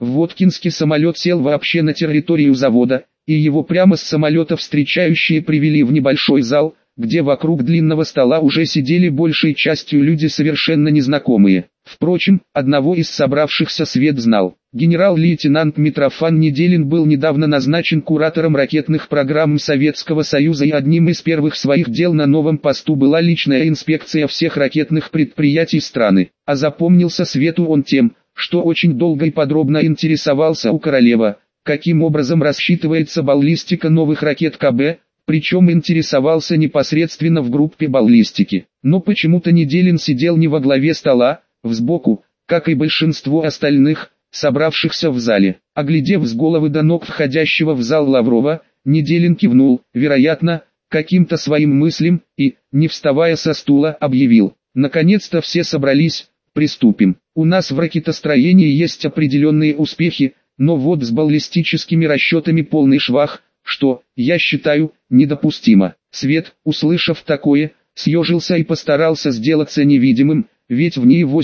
В Воткинске самолет сел вообще на территорию завода, и его прямо с самолета встречающие привели в небольшой зал, где вокруг длинного стола уже сидели большей частью люди совершенно незнакомые. Впрочем, одного из собравшихся Свет знал. Генерал-лейтенант Митрофан Неделин был недавно назначен куратором ракетных программ Советского Союза, и одним из первых своих дел на новом посту была личная инспекция всех ракетных предприятий страны. А запомнился Свету он тем, что очень долго и подробно интересовался у Королева, каким образом рассчитывается баллистика новых ракет КБ, причем интересовался непосредственно в группе баллистики. Но почему-то Неделин сидел не во главе стола, сбоку, как и большинство остальных, собравшихся в зале. Оглядев с головы до ног входящего в зал Лаврова, Неделин кивнул, вероятно, каким-то своим мыслям, и, не вставая со стула, объявил: «Наконец-то все собрались, приступим. У нас в ракетостроении есть определенные успехи, но вот с баллистическими расчетами полный швах, что, я считаю, недопустимо». Свет, услышав такое, съежился и постарался сделаться невидимым, ведь в НИИ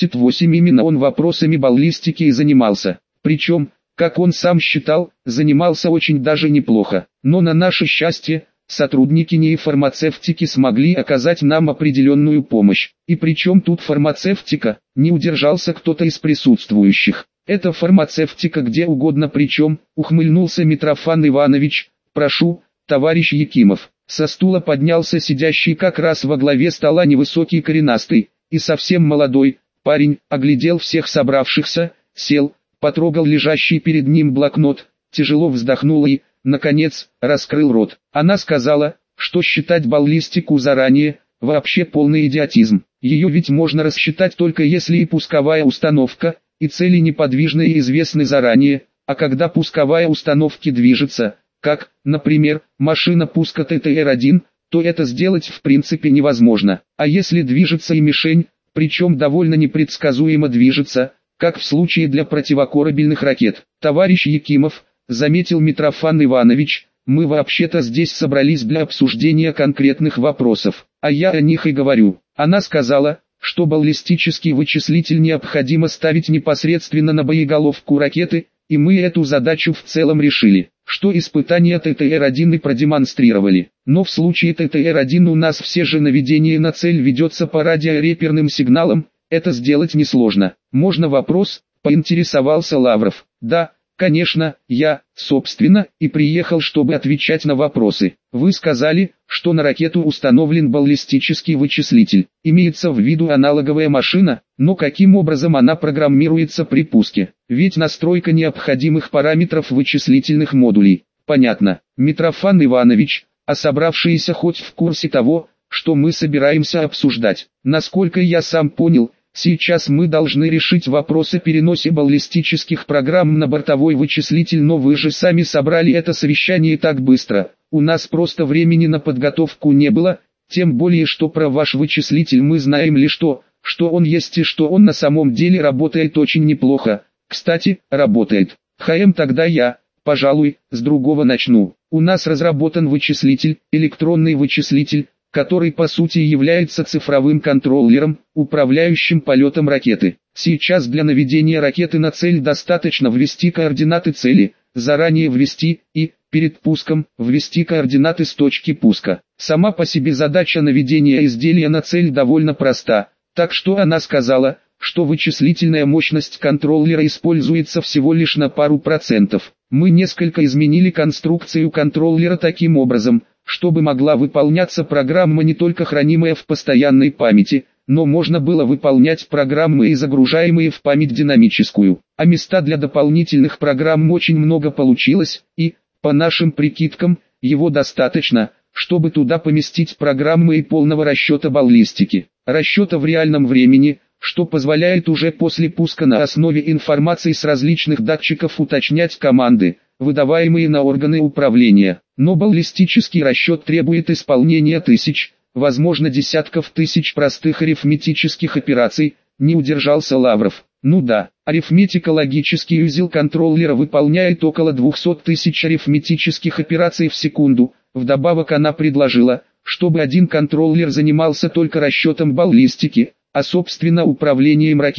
88 именно он вопросами баллистики и занимался. Причем, как он сам считал, занимался очень даже неплохо. Но на наше счастье, сотрудники НИИ фармацевтики смогли оказать нам определенную помощь. И причем тут фармацевтика, не удержался кто-то из присутствующих. Это фармацевтика где угодно, причем, ухмыльнулся Митрофан Иванович. «Прошу, товарищ Якимов». Со стула поднялся сидящий как раз во главе стола невысокий коренастый и совсем молодой парень, оглядел всех собравшихся, сел, потрогал лежащий перед ним блокнот, тяжело вздохнул и, наконец, раскрыл рот. Она сказала, что считать баллистику заранее – вообще полный идиотизм. Ее ведь можно рассчитать только если и пусковая установка, и цели неподвижны и известны заранее, а когда пусковая установка движется, как, например, машина пуска ТТР-1, то это сделать в принципе невозможно. А если движется и мишень, причем довольно непредсказуемо движется, как в случае для противокорабельных ракет. «Товарищ Якимов», заметил Митрофан Иванович, «мы вообще-то здесь собрались для обсуждения конкретных вопросов, а я о них и говорю». Она сказала, что баллистический вычислитель необходимо ставить непосредственно на боеголовку ракеты, и мы эту задачу в целом решили, что испытания ТТР-1 и продемонстрировали. Но в случае ТТР-1 у нас все же наведение на цель ведется по радиореперным сигналам, это сделать несложно. «Можно вопрос?» – поинтересовался Лавров. «Да, конечно, я, собственно, и приехал, чтобы отвечать на вопросы. Вы сказали, что на ракету установлен баллистический вычислитель. Имеется в виду аналоговая машина, но каким образом она программируется при пуске? Ведь настройка необходимых параметров вычислительных модулей. Понятно. Митрофан Иванович, а собравшиеся хоть в курсе того, что мы собираемся обсуждать? Насколько я сам понял, сейчас мы должны решить вопрос о переносе баллистических программ на бортовой вычислитель, но вы же сами собрали это совещание так быстро. У нас просто времени на подготовку не было, тем более что про ваш вычислитель мы знаем лишь то, что он есть и что он на самом деле работает очень неплохо. Кстати, работает. Тогда я, пожалуй, с другого начну. У нас разработан вычислитель, электронный вычислитель, который по сути является цифровым контроллером, управляющим полетом ракеты. Сейчас для наведения ракеты на цель достаточно ввести координаты цели, заранее ввести и, перед пуском, ввести координаты с точки пуска. Сама по себе задача наведения изделия на цель довольно проста, так что она сказала, что вычислительная мощность контроллера используется всего лишь на пару процентов. Мы несколько изменили конструкцию контроллера таким образом, чтобы могла выполняться программа не только хранимая в постоянной памяти, но можно было выполнять программы и загружаемые в память динамическую. А места для дополнительных программ очень много получилось, и, по нашим прикидкам, его достаточно, чтобы туда поместить программы и полного расчета баллистики. Расчета в реальном времени, что позволяет уже после пуска на основе информации с различных датчиков уточнять команды, выдаваемые на органы управления. Но баллистический расчет требует исполнения тысяч, возможно десятков тысяч простых арифметических операций, не удержался Лавров. Ну да, арифметико-логический узел контроллера выполняет около 200 тысяч арифметических операций в секунду. Вдобавок она предложила, чтобы один контроллер занимался только расчетом баллистики, а собственно управлением ракетой,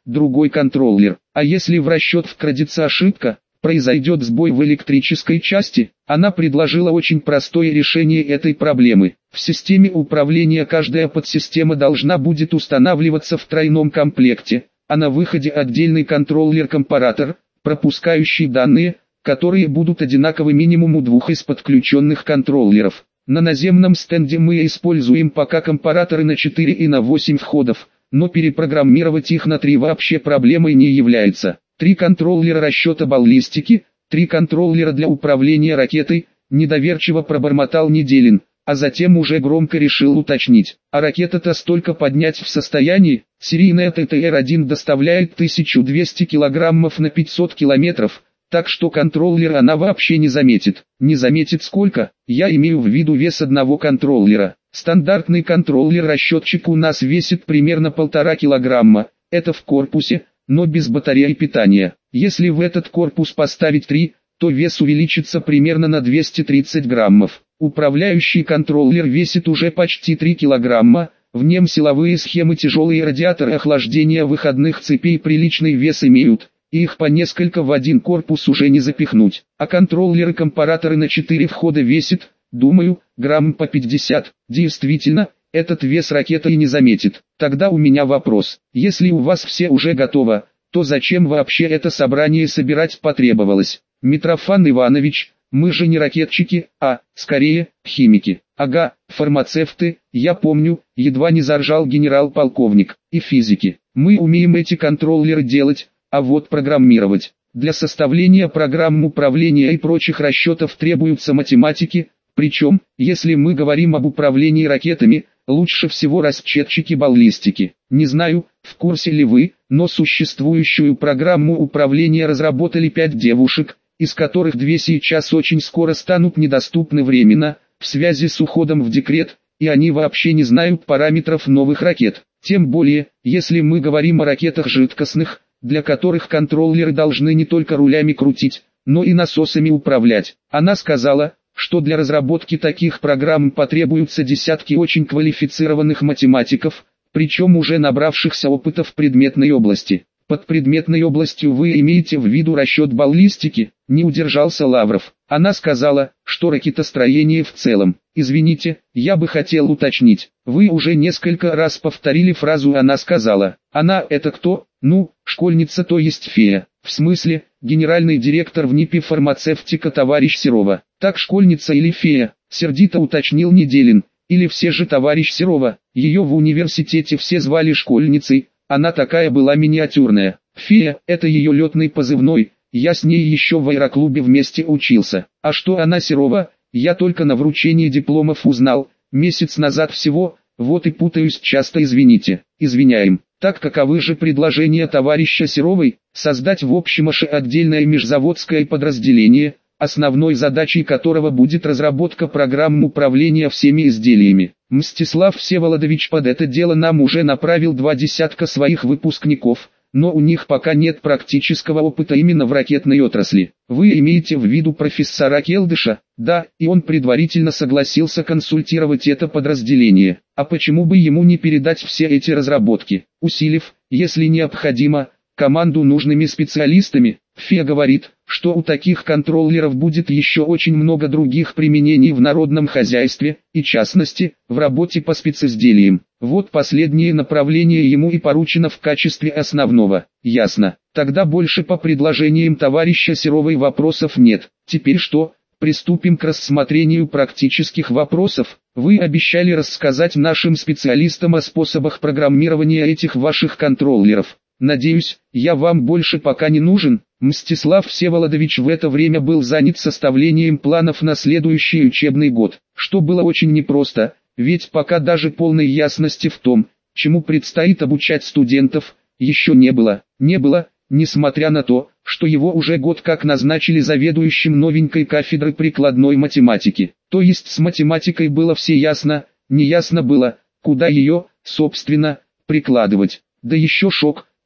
другой контроллер. А если в расчет вкрадется ошибка, произойдет сбой в электрической части? Она предложила очень простое решение этой проблемы. В системе управления каждая подсистема должна будет устанавливаться в тройном комплекте, а на выходе отдельный контроллер-компаратор, пропускающий данные, которые будут одинаковы минимум у двух из подключенных контроллеров. На наземном стенде мы используем пока компараторы на 4 и на 8 входов, но перепрограммировать их на 3 вообще проблемой не является. 3 контроллера расчета баллистики, 3 контроллера для управления ракетой, недоверчиво пробормотал Неделин, а затем уже громко решил уточнить. А ракета-то столько поднять в состоянии? Серийная ТТР-1 доставляет 1200 килограммов на 500 километров, так что контроллер она вообще не заметит. Не заметит сколько? Я имею в виду вес одного контроллера. Стандартный контроллер-расчетчик у нас весит примерно 1,5 килограмма, это в корпусе, но без батареи питания. Если в этот корпус поставить 3, то вес увеличится примерно на 230 граммов. Управляющий контроллер весит уже почти 3 килограмма, в нем силовые схемы, тяжелые радиаторы охлаждения выходных цепей приличный вес имеют, и их по несколько в один корпус уже не запихнуть. А контроллеры-компараторы на 4 входа весит, думаю, грамм по 50. Действительно, этот вес ракета и не заметит. Тогда у меня вопрос: если у вас все уже готово, то зачем вообще это собрание собирать потребовалось? Митрофан Иванович, мы же не ракетчики, а, скорее, химики. Ага, фармацевты, я помню, едва не заржал генерал-полковник. И физики. Мы умеем эти контроллеры делать, а вот программировать. Для составления программ управления и прочих расчетов требуются математики, причем, если мы говорим об управлении ракетами, лучше всего расчетчики баллистики. Не знаю, в курсе ли вы, но существующую программу управления разработали 5 девушек, из которых 2 сейчас очень скоро станут недоступны временно, в связи с уходом в декрет, и они вообще не знают параметров новых ракет. Тем более, если мы говорим о ракетах жидкостных, для которых контроллеры должны не только рулями крутить, но и насосами управлять. Она сказала, что для разработки таких программ потребуются десятки очень квалифицированных математиков, причем уже набравшихся опыта в предметной области. Под предметной областью вы имеете в виду расчет баллистики? Не удержался Лавров. Она сказала, что ракетостроение в целом. Извините, я бы хотел уточнить. Вы уже несколько раз повторили фразу «она сказала». Она это кто? Ну, школьница, то есть фея. В смысле, генеральный директор в НИПе фармацевтика товарищ Серова. Так школьница или фея? Сердито уточнил Неделин. Или все же товарищ Серова? Ее в университете все звали школьницей. Она такая была миниатюрная. Фея – это ее летный позывной, я с ней еще в аэроклубе вместе учился. А что она Серова, я только на вручении дипломов узнал, месяц назад всего, вот и путаюсь часто, извините. Извиняем. Так каковы же предложения товарища Серовой? Создать в общем аж отдельное межзаводское подразделение, основной задачей которого будет разработка программ управления всеми изделиями. Мстислав Всеволодович под это дело нам уже направил 2 десятка своих выпускников, но у них пока нет практического опыта именно в ракетной отрасли. Вы имеете в виду профессора Келдыша? Да, и он предварительно согласился консультировать это подразделение. А почему бы ему не передать все эти разработки, усилив, если необходимо, команду нужными специалистами? Фея говорит, что у таких контроллеров будет еще очень много других применений в народном хозяйстве, и частности, в работе по специзделиям. Вот последнее направление ему и поручено в качестве основного. Ясно. Тогда больше по предложениям товарища Серовой вопросов нет. Теперь что? Приступим к рассмотрению практических вопросов. Вы обещали рассказать нашим специалистам о способах программирования этих ваших контроллеров. Надеюсь, я вам больше пока не нужен. Мстислав Всеволодович в это время был занят составлением планов на следующий учебный год, что было очень непросто, ведь пока даже полной ясности в том, чему предстоит обучать студентов, еще не было, несмотря на то, что его уже год как назначили заведующим новенькой кафедры прикладной математики. То есть с математикой было все ясно, неясно было, куда ее, собственно, прикладывать. Да еще шок,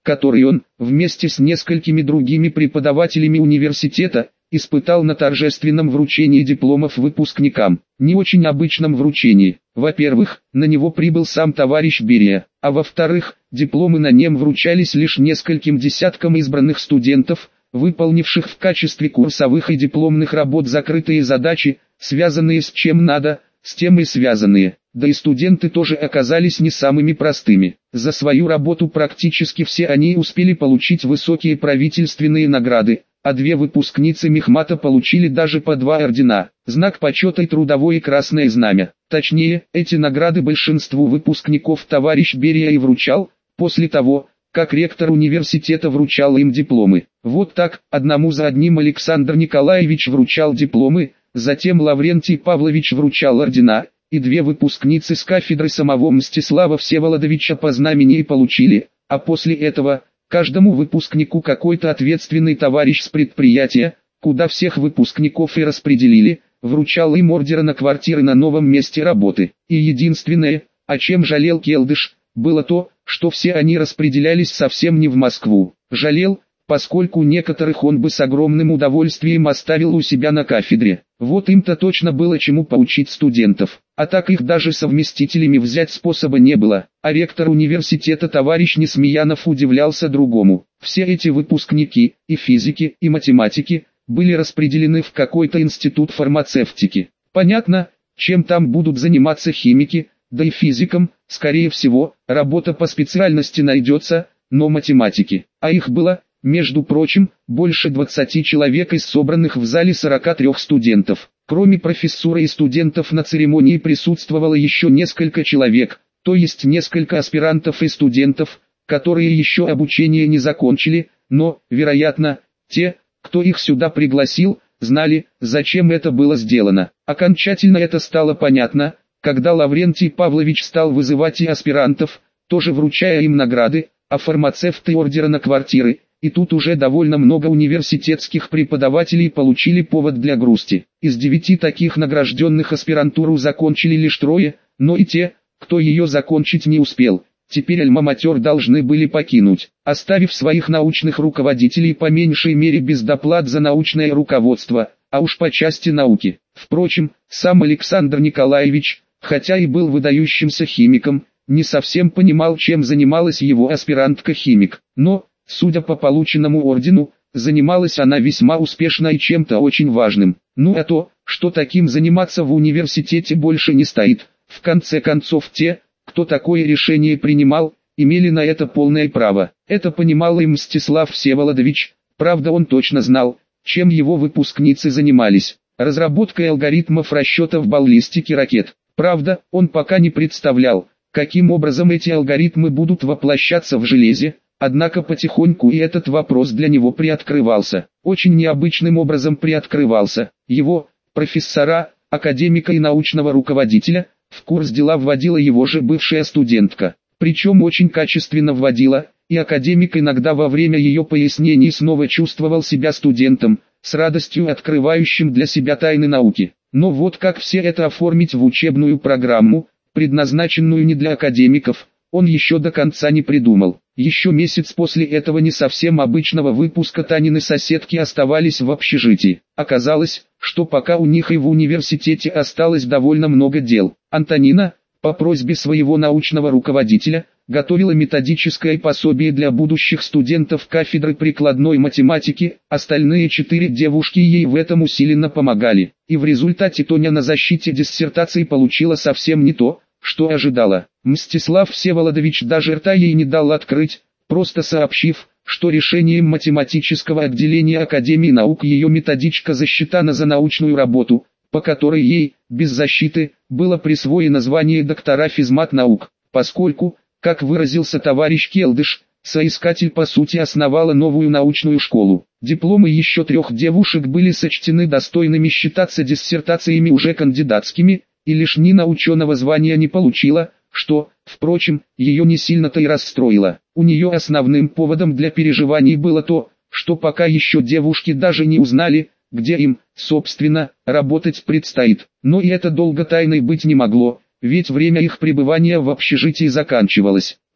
который он, вместе с несколькими другими преподавателями университета, испытал на торжественном вручении дипломов выпускникам. Не очень обычном вручении. Во-первых, на него прибыл сам товарищ Берия, а во-вторых, дипломы на нем вручались лишь нескольким десяткам избранных студентов, выполнивших в качестве курсовых и дипломных работ закрытые задачи, связанные с чем надо, с тем и связанные. Да и студенты тоже оказались не самыми простыми. За свою работу практически все они успели получить высокие правительственные награды, а две выпускницы мехмата получили даже по 2 ордена, знак почета и трудовое красное знамя. Точнее, эти награды большинству выпускников товарищ Берия и вручал, после того, как ректор университета вручал им дипломы. Вот так, одному за одним Александр Николаевич вручал дипломы, затем Лаврентий Павлович вручал ордена, и две выпускницы с кафедры самого Мстислава Всеволодовича по знамени получили, а после этого каждому выпускнику какой-то ответственный товарищ с предприятия, куда всех выпускников и распределили, вручал им ордеры на квартиры на новом месте работы. И единственное, о чем жалел Келдыш, было то, что все они распределялись совсем не в Москву. Жалел, поскольку некоторых он бы с огромным удовольствием оставил у себя на кафедре. Вот им-то точно было чему поучить студентов. А так их даже совместителями взять способа не было. А ректор университета товарищ Несмеянов удивлялся другому. Все эти выпускники, и физики, и математики, были распределены в какой-то институт фармацевтики. Понятно, чем там будут заниматься химики, да и физикам, скорее всего, работа по специальности найдется, но математики. А их было, между прочим, больше 20 человек из собранных в зале 43 студентов. Кроме профессора и студентов на церемонии присутствовало еще несколько человек, то есть несколько аспирантов и студентов, которые еще обучение не закончили, но, вероятно, те, кто их сюда пригласил, знали, зачем это было сделано. Окончательно это стало понятно, когда Лаврентий Павлович стал вызывать и аспирантов, тоже вручая им награды, а фармацевты ордера на квартиры. И тут уже довольно много университетских преподавателей получили повод для грусти. Из 9 таких награжденных аспирантуру закончили лишь 3, но и те, кто ее закончить не успел, теперь альма-матер должны были покинуть, оставив своих научных руководителей по меньшей мере без доплат за научное руководство, а уж по части науки. Впрочем, сам Александр Николаевич, хотя и был выдающимся химиком, не совсем понимал, чем занималась его аспирантка-химик, но, судя по полученному ордену, занималась она весьма успешно и чем-то очень важным. Ну а то, что таким заниматься в университете больше не стоит. В конце концов те, кто такое решение принимал, имели на это полное право. Это понимал и Мстислав Всеволодович, правда он точно знал, чем его выпускницы занимались. Разработкой алгоритмов расчетов баллистики ракет. Правда, он пока не представлял, каким образом эти алгоритмы будут воплощаться в железе. Однако потихоньку и этот вопрос для него приоткрывался. Очень необычным образом приоткрывался. Его, профессора, академика и научного руководителя, в курс дела вводила его же бывшая студентка. Причем очень качественно вводила, и академик иногда во время ее пояснений снова чувствовал себя студентом, с радостью открывающим для себя тайны науки. Но вот как все это оформить в учебную программу, предназначенную не для академиков, он еще до конца не придумал. Еще месяц после этого не совсем обычного выпуска Танины соседки оставались в общежитии. Оказалось, что пока у них и в университете осталось довольно много дел. Антонина, по просьбе своего научного руководителя, готовила методическое пособие для будущих студентов кафедры прикладной математики, остальные 4 девушки ей в этом усиленно помогали. И в результате Тоня на защите диссертации получила совсем не то, что ожидала. Мстислав Всеволодович даже рта ей не дал открыть, просто сообщив, что решением математического отделения Академии наук ее методичка засчитана за научную работу, по которой ей, без защиты, было присвоено звание доктора физмат-наук, поскольку, как выразился товарищ Келдыш, соискатель по сути основала новую научную школу. Дипломы еще 3 девушек были сочтены достойными считаться диссертациями уже кандидатскими, и лишь Нина ученого звания не получила, что, впрочем, ее не сильно-то и расстроило. У нее основным поводом для переживаний было то, что пока еще девушки даже не узнали, где им, собственно, работать предстоит. Но и это долго тайной быть не могло, ведь время их пребывания в общежитии заканчивалось.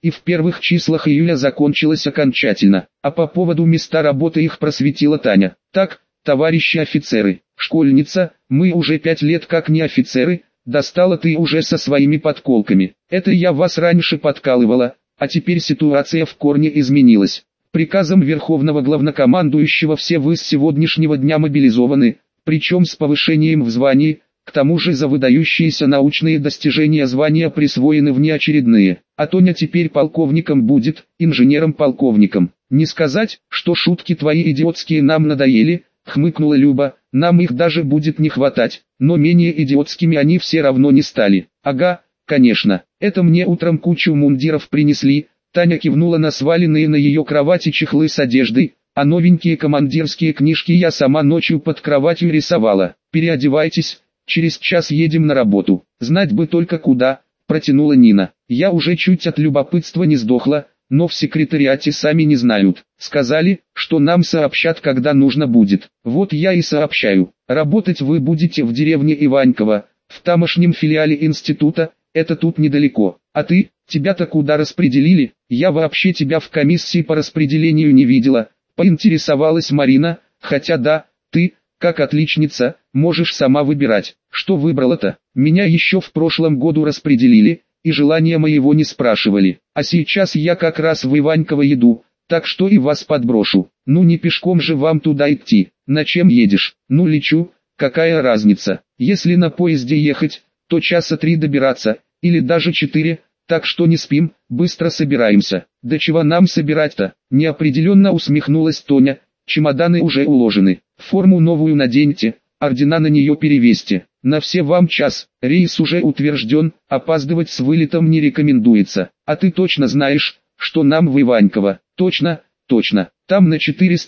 и в первых числах июля закончилась окончательно. А по поводу места работы их просветила Таня. Так, товарищи офицеры, школьница, мы уже 5 лет как не офицеры, достала ты уже со своими подколками. Это я вас раньше подкалывала, а теперь ситуация в корне изменилась. Приказом Верховного Главнокомандующего все вы с сегодняшнего дня мобилизованы, причем с повышением в звании, к тому же за выдающиеся научные достижения звания присвоены внеочередные. А Тоня теперь полковником будет, инженером-полковником. Не сказать, что шутки твои идиотские нам надоели, хмыкнула Люба, нам их даже будет не хватать, но менее идиотскими они все равно не стали. Ага, конечно, это мне утром кучу мундиров принесли, Таня кивнула на сваленные на ее кровати чехлы с одеждой, а новенькие командирские книжки я сама ночью под кроватью рисовала. Переодевайтесь, через час едем на работу. Знать бы только куда, протянула Нина. Я уже чуть от любопытства не сдохла, но в секретариате сами не знают. Сказали, что нам сообщат, когда нужно будет. Вот я и сообщаю. Работать вы будете в деревне Иваньково, в тамошнем филиале института, это тут недалеко. А ты, тебя-то куда распределили? Я вообще тебя в комиссии по распределению не видела, поинтересовалась Марина, хотя да, ты, как отличница, можешь сама выбирать. Что выбрала-то? Меня еще в прошлом году распределили, и желания моего не спрашивали. А сейчас я как раз в Иваньково еду, так что и вас подброшу. Ну не пешком же вам туда идти. На чем едешь? Ну лечу, какая разница. Если на поезде ехать, то часа 3 добираться, или даже 4, так что не спим, быстро собираемся. Да чего нам собирать-то? Неопределенно усмехнулась Тоня. Чемоданы уже уложены. Форму новую наденьте, ордена на нее перевесьте. На все вам час, рейс уже утвержден, опаздывать с вылетом не рекомендуется. А ты точно знаешь, что нам в Иваньково? Точно, точно. Там на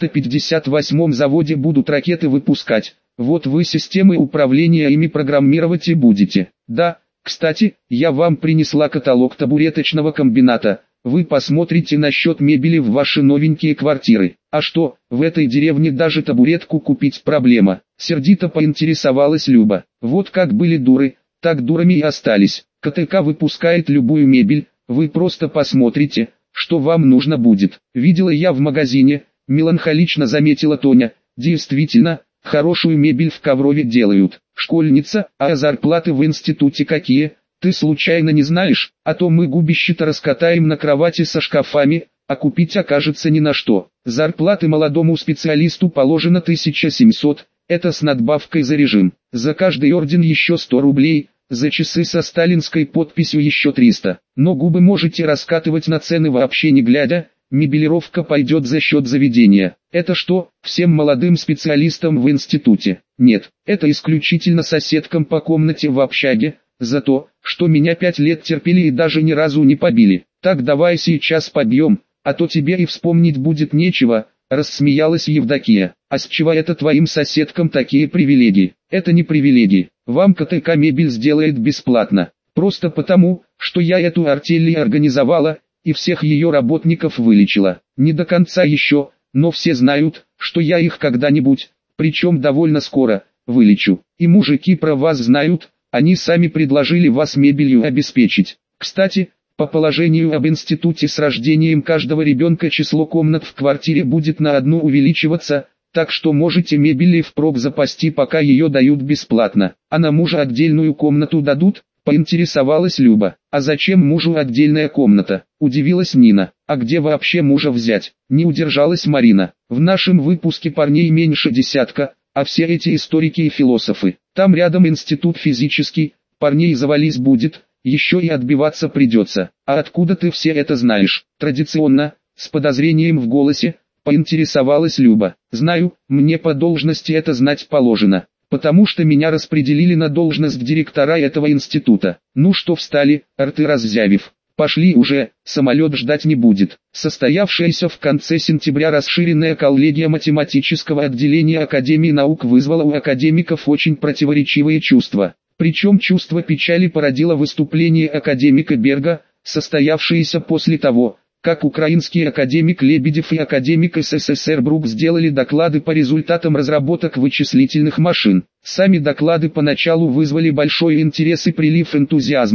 458-м заводе будут ракеты выпускать. Вот вы системы управления ими программировать и будете. Да, кстати, я вам принесла каталог табуреточного комбината. Вы посмотрите насчет мебели в ваши новенькие квартиры. А что, в этой деревне даже табуретку купить проблема? Сердито поинтересовалась Люба. Вот как были дуры, так дурами и остались. КТК выпускает любую мебель, вы просто посмотрите, что вам нужно будет. Видела я в магазине, меланхолично заметила Тоня. Действительно, хорошую мебель в Коврове делают. Школьница, а зарплаты в институте какие? Ты случайно не знаешь, а то мы губище-то раскатаем на кровати со шкафами, а купить окажется ни на что. Зарплаты молодому специалисту положено 1700, это с надбавкой за режим. За каждый орден еще 100 рублей, за часы со сталинской подписью еще 300. Но губы можете раскатывать на цены вообще не глядя, мебелировка пойдет за счет заведения. Это что, всем молодым специалистам в институте? Нет, это исключительно соседкам по комнате в общаге, за то, что меня 5 лет терпели и даже ни разу не побили. Так давай сейчас побьем, а то тебе и вспомнить будет нечего, рассмеялась Евдокия. А с чего это твоим соседкам такие привилегии? Это не привилегии, вам КТК мебель сделает бесплатно. Просто потому, что я эту артель организовала, и всех ее работников вылечила. Не до конца еще, но все знают, что я их когда-нибудь, причем довольно скоро, вылечу. И мужики про вас знают, они сами предложили вас мебелью обеспечить. Кстати, по положению об институте с рождением каждого ребенка число комнат в квартире будет на 1 увеличиваться, так что можете мебели впрок запасти, пока ее дают бесплатно. А на мужа отдельную комнату дадут? Поинтересовалась Люба. А зачем мужу отдельная комната? Удивилась Нина. А где вообще мужа взять? Не удержалась Марина. В нашем выпуске парней меньше десятка, а все эти историки и философы. Там рядом институт физический, парней завались будет, еще и отбиваться придется. А откуда ты все это знаешь? Традиционно, с подозрением в голосе, поинтересовалась Люба. Знаю, мне по должности это знать положено, потому что меня распределили на должность директора этого института. Ну что встали, рты раззявив. Пошли уже, самолет ждать не будет. Состоявшаяся в конце сентября расширенная коллегия математического отделения Академии наук вызвала у академиков очень противоречивые чувства. Причем чувство печали породило выступление академика Берга, состоявшееся после того, как украинский академик Лебедев и академик СССР Брук сделали доклады по результатам разработок вычислительных машин. Сами доклады поначалу вызвали большой интерес и прилив энтузиазма,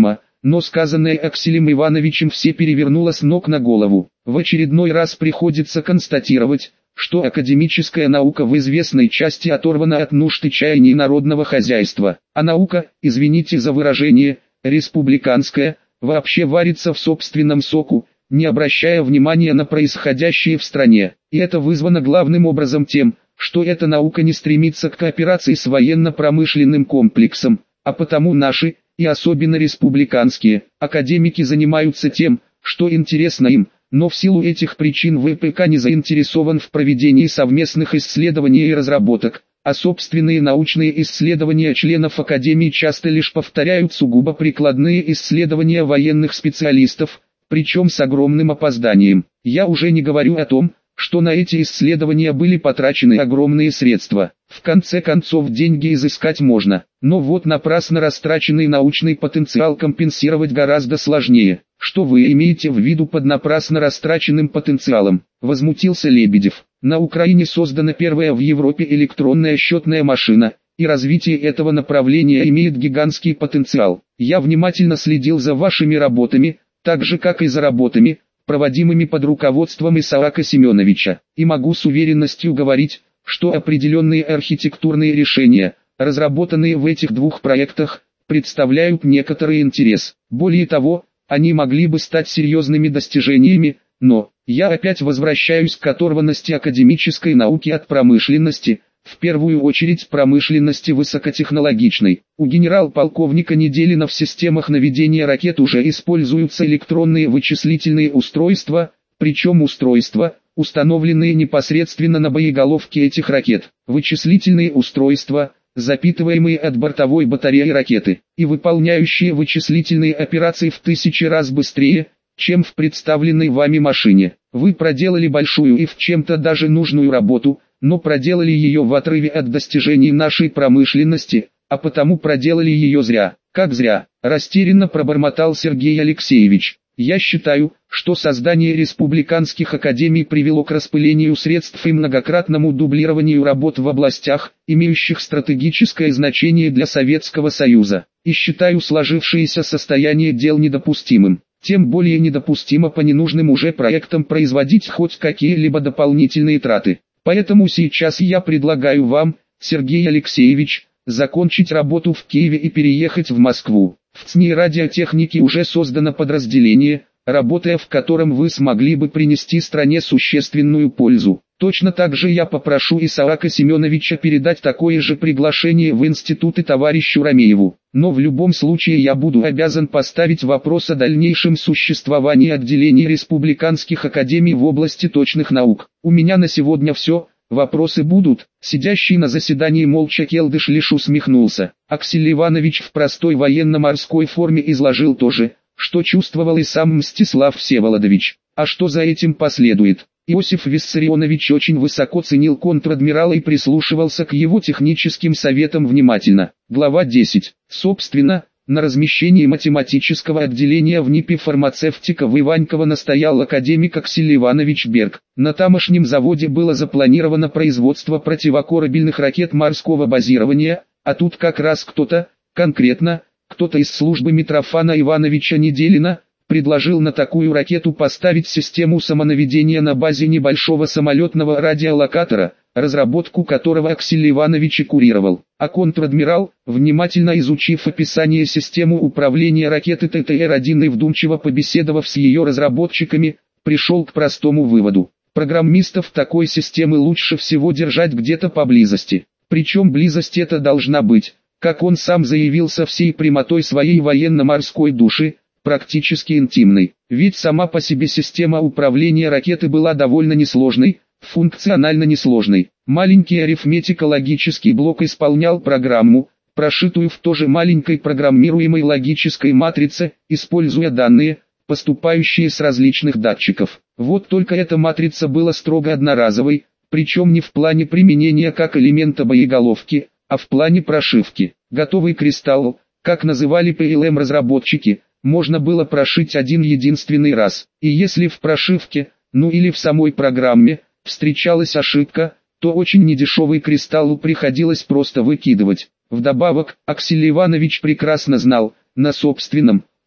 но сказанное Акселем Ивановичем все перевернуло с ног на голову. В очередной раз приходится констатировать, что академическая наука в известной части оторвана от нужд и чаяний народного хозяйства, а наука, извините за выражение, республиканская, вообще варится в собственном соку, не обращая внимания на происходящее в стране. И это вызвано главным образом тем, что эта наука не стремится к кооперации с военно-промышленным комплексом, а потому наши, и особенно республиканские, академики занимаются тем, что интересно им, но в силу этих причин ВПК не заинтересован в проведении совместных исследований и разработок, а собственные научные исследования членов Академии часто лишь повторяют сугубо прикладные исследования военных специалистов, причем с огромным опозданием. Я уже не говорю о том, что на эти исследования были потрачены огромные средства. В конце концов деньги изыскать можно, но вот напрасно растраченный научный потенциал компенсировать гораздо сложнее. Что вы имеете в виду под напрасно растраченным потенциалом? Возмутился Лебедев. На Украине создана первая в Европе электронная счетная машина, и развитие этого направления имеет гигантский потенциал. Я внимательно следил за вашими работами, так же как и за работами, проводимыми под руководством Исаака Семеновича, и могу с уверенностью говорить, что определенные архитектурные решения, разработанные в этих двух проектах, представляют некоторый интерес. Более того, они могли бы стать серьезными достижениями, но, я опять возвращаюсь к оторванности академической науки от промышленности, в первую очередь промышленности высокотехнологичной. У генерал-полковника Неделина в системах наведения ракет уже используются электронные вычислительные устройства, причем устройства, установленные непосредственно на боеголовке этих ракет. Вычислительные устройства, запитываемые от бортовой батареи ракеты, и выполняющие вычислительные операции в 1000 раз быстрее, чем в представленной вами машине. Вы проделали большую и в чем-то даже нужную работу, но проделали ее в отрыве от достижений нашей промышленности, а потому проделали ее зря. Как зря? Растерянно пробормотал Сергей Алексеевич. Я считаю, что создание республиканских академий привело к распылению средств и многократному дублированию работ в областях, имеющих стратегическое значение для Советского Союза, и считаю сложившееся состояние дел недопустимым. Тем более недопустимо по ненужным уже проектам производить хоть какие-либо дополнительные траты. Поэтому сейчас я предлагаю вам, Сергей Алексеевич, закончить работу в Киеве и переехать в Москву. В ЦНИ радиотехники уже создано подразделение, работая в котором вы смогли бы принести стране существенную пользу. Точно так же я попрошу Исаака Семеновича передать такое же приглашение в институты товарищу Ромееву. Но в любом случае я буду обязан поставить вопрос о дальнейшем существовании отделений республиканских академий в области точных наук. У меня на сегодня все. Вопросы будут. Сидящий на заседании молча Келдыш лишь усмехнулся. Аксель Иванович в простой военно-морской форме изложил то же, что чувствовал и сам Мстислав Всеволодович. А что за этим последует? Иосиф Виссарионович очень высоко ценил контр-адмирала и прислушивался к его техническим советам внимательно. Глава 10. Собственно, на размещении математического отделения в НИПе фармацевтика в Иваньково настоял академик Аксель Иванович Берг. На тамошнем заводе было запланировано производство противокорабельных ракет морского базирования, а тут как раз конкретно, кто-то из службы Митрофана Ивановича Неделина, предложил на такую ракету поставить систему самонаведения на базе небольшого самолетного радиолокатора, разработку которого Аксель Иванович и курировал. А контр-адмирал, внимательно изучив описание системы управления ракеты ТТР-1 и вдумчиво побеседовав с ее разработчиками, пришел к простому выводу. Программистов такой системы лучше всего держать где-то поблизости. Причем близость эта должна быть, как он сам заявил со всей прямотой своей военно-морской души, практически интимной. Ведь сама по себе система управления ракеты была довольно несложной, функционально несложной. Маленький арифметико-логический блок исполнял программу, прошитую в тоже маленькой программируемой логической матрице, используя данные, поступающие с различных датчиков. Вот только эта матрица была строго одноразовой, причем не в плане применения как элемента боеголовки, а в плане прошивки. Готовый кристалл, как называли PLM-разработчики, можно было прошить один единственный раз. И если в прошивке, ну или в самой программе, встречалась ошибка, то очень недешевый кристаллу приходилось просто выкидывать. Вдобавок, Аксель Иванович прекрасно знал, на собственном,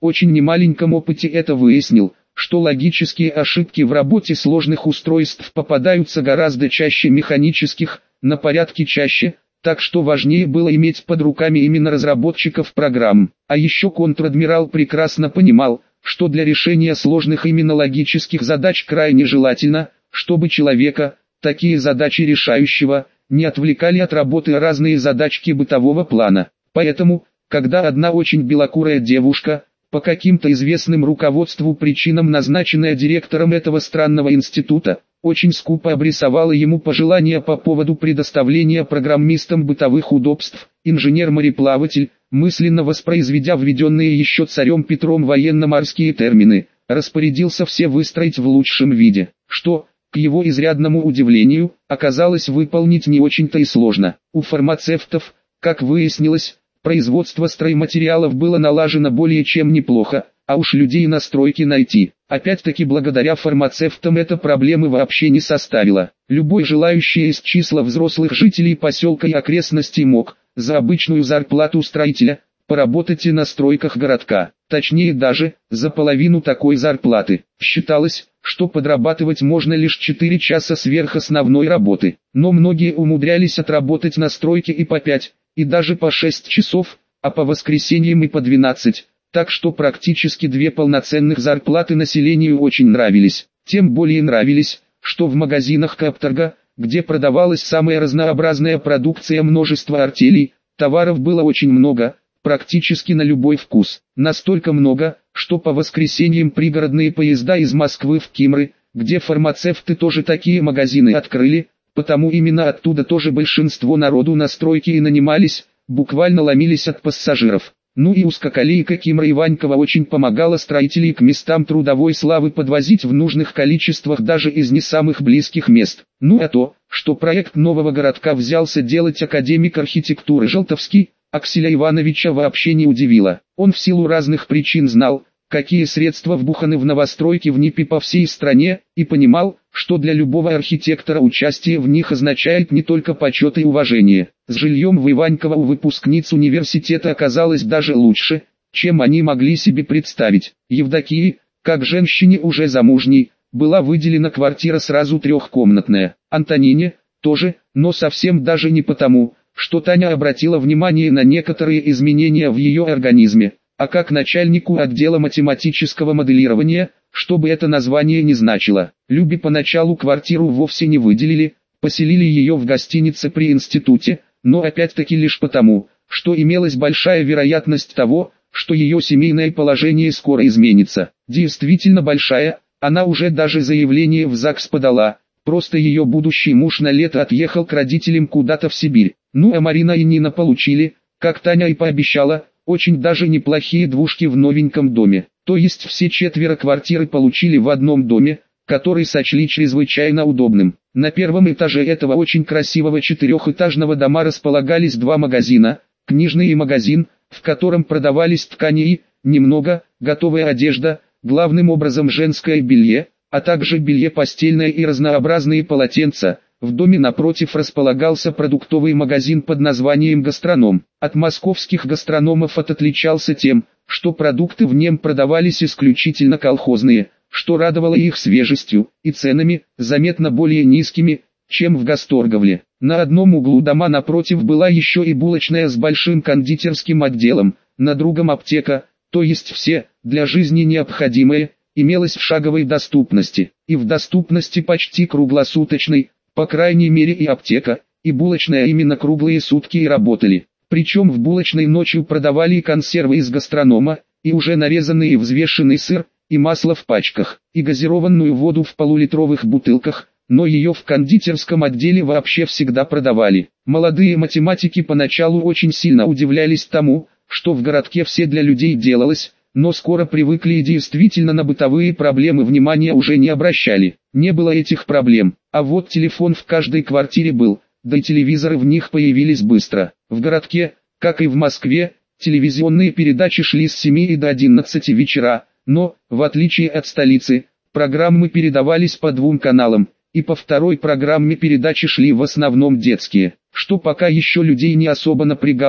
очень немаленьком опыте это выяснил, что логические ошибки в работе сложных устройств попадаются гораздо чаще механических, на порядки чаще, так что важнее было иметь под руками именно разработчиков программ. А еще контр-адмирал прекрасно понимал, что для решения сложных именно логических задач крайне желательно, чтобы человека, такие задачи решающего, не отвлекали от работы разные задачки бытового плана. Поэтому, когда одна очень белокурая девушка, по каким-то известным руководству причинам назначенная директором этого странного института, очень скупо обрисовала ему пожелания по поводу предоставления программистам бытовых удобств, инженер-мореплаватель, мысленно воспроизведя введенные еще царем Петром военно-морские термины, распорядился все выстроить в лучшем виде, что, к его изрядному удивлению, оказалось выполнить не очень-то и сложно. У фармацевтов, как выяснилось, производство стройматериалов было налажено более чем неплохо, а уж людей на стройке найти. Опять-таки благодаря фармацевтам эта проблемы вообще не составила. Любой желающий из числа взрослых жителей поселка и окрестностей мог, за обычную зарплату строителя, поработать и на стройках городка. Точнее даже, за половину такой зарплаты. Считалось, что подрабатывать можно лишь 4 часа сверх основной работы. Но многие умудрялись отработать на стройке и по 5, и даже по 6 часов, а по воскресеньям и по 12. Так что практически 2 полноценных зарплаты населению очень нравились. Тем более нравились, что в магазинах Капторга, где продавалась самая разнообразная продукция множества артелей, товаров было очень много, практически на любой вкус. Настолько много, что по воскресеньям пригородные поезда из Москвы в Кимры, где фармацевты тоже такие магазины открыли, потому именно оттуда тоже большинство народу на стройке и нанимались, буквально ломились от пассажиров. Ну и узкоколейка Кимра-Иванькова очень помогала строителей к местам трудовой славы подвозить в нужных количествах даже из не самых близких мест. Ну а то, что проект нового городка взялся делать академик архитектуры Желтовский, Акселя Ивановича вообще не удивило. Он в силу разных причин знал, какие средства вбуханы в новостройки в НИПе по всей стране, и понимал, что для любого архитектора участие в них означает не только почет и уважение. С жильем в Иваньково у выпускниц университета оказалось даже лучше, чем они могли себе представить. Евдокии, как женщине уже замужней, была выделена квартира сразу трехкомнатная. Антонине, тоже, но совсем даже не потому, что Таня обратила внимание на некоторые изменения в ее организме, а как начальнику отдела математического моделирования, чтобы это название не значило. Любе поначалу квартиру вовсе не выделили, поселили ее в гостинице при институте, но опять-таки лишь потому, что имелась большая вероятность того, что ее семейное положение скоро изменится. Действительно большая, она уже даже заявление в ЗАГС подала, просто ее будущий муж на лето отъехал к родителям куда-то в Сибирь. Ну а Марина и Нина получили, как Таня и пообещала, очень даже неплохие двушки в новеньком доме. То есть все 4 квартиры получили в одном доме, который сочли чрезвычайно удобным. На первом этаже этого очень красивого 4-этажного дома располагались 2 магазина, книжный и магазин, в котором продавались ткани и, немного, готовая одежда, главным образом женское белье, а также белье постельное и разнообразные полотенца. В доме напротив располагался продуктовый магазин под названием «Гастроном». От московских гастрономов отличался тем, что продукты в нем продавались исключительно колхозные, что радовало их свежестью и ценами, заметно более низкими, чем в Гасторговле. На одном углу дома напротив была еще и булочная с большим кондитерским отделом, на другом аптека, то есть все, для жизни необходимое, имелось в шаговой доступности, и в доступности почти круглосуточной. По крайней мере и аптека, и булочная именно круглые сутки и работали. Причем в булочной ночью продавали и консервы из гастронома, и уже нарезанный и взвешенный сыр, и масло в пачках, и газированную воду в полулитровых бутылках, но ее в кондитерском отделе вообще всегда продавали. Молодые математики поначалу очень сильно удивлялись тому, что в городке все для людей делалось, но скоро привыкли и действительно на бытовые проблемы внимания уже не обращали. Не было этих проблем, а вот телефон в каждой квартире был, да и телевизоры в них появились быстро. В городке, как и в Москве, телевизионные передачи шли с 7 и до 11 вечера, но, в отличие от столицы, программы передавались по 2 каналам, и по второй программе передачи шли в основном детские, что пока еще людей не особо напрягало,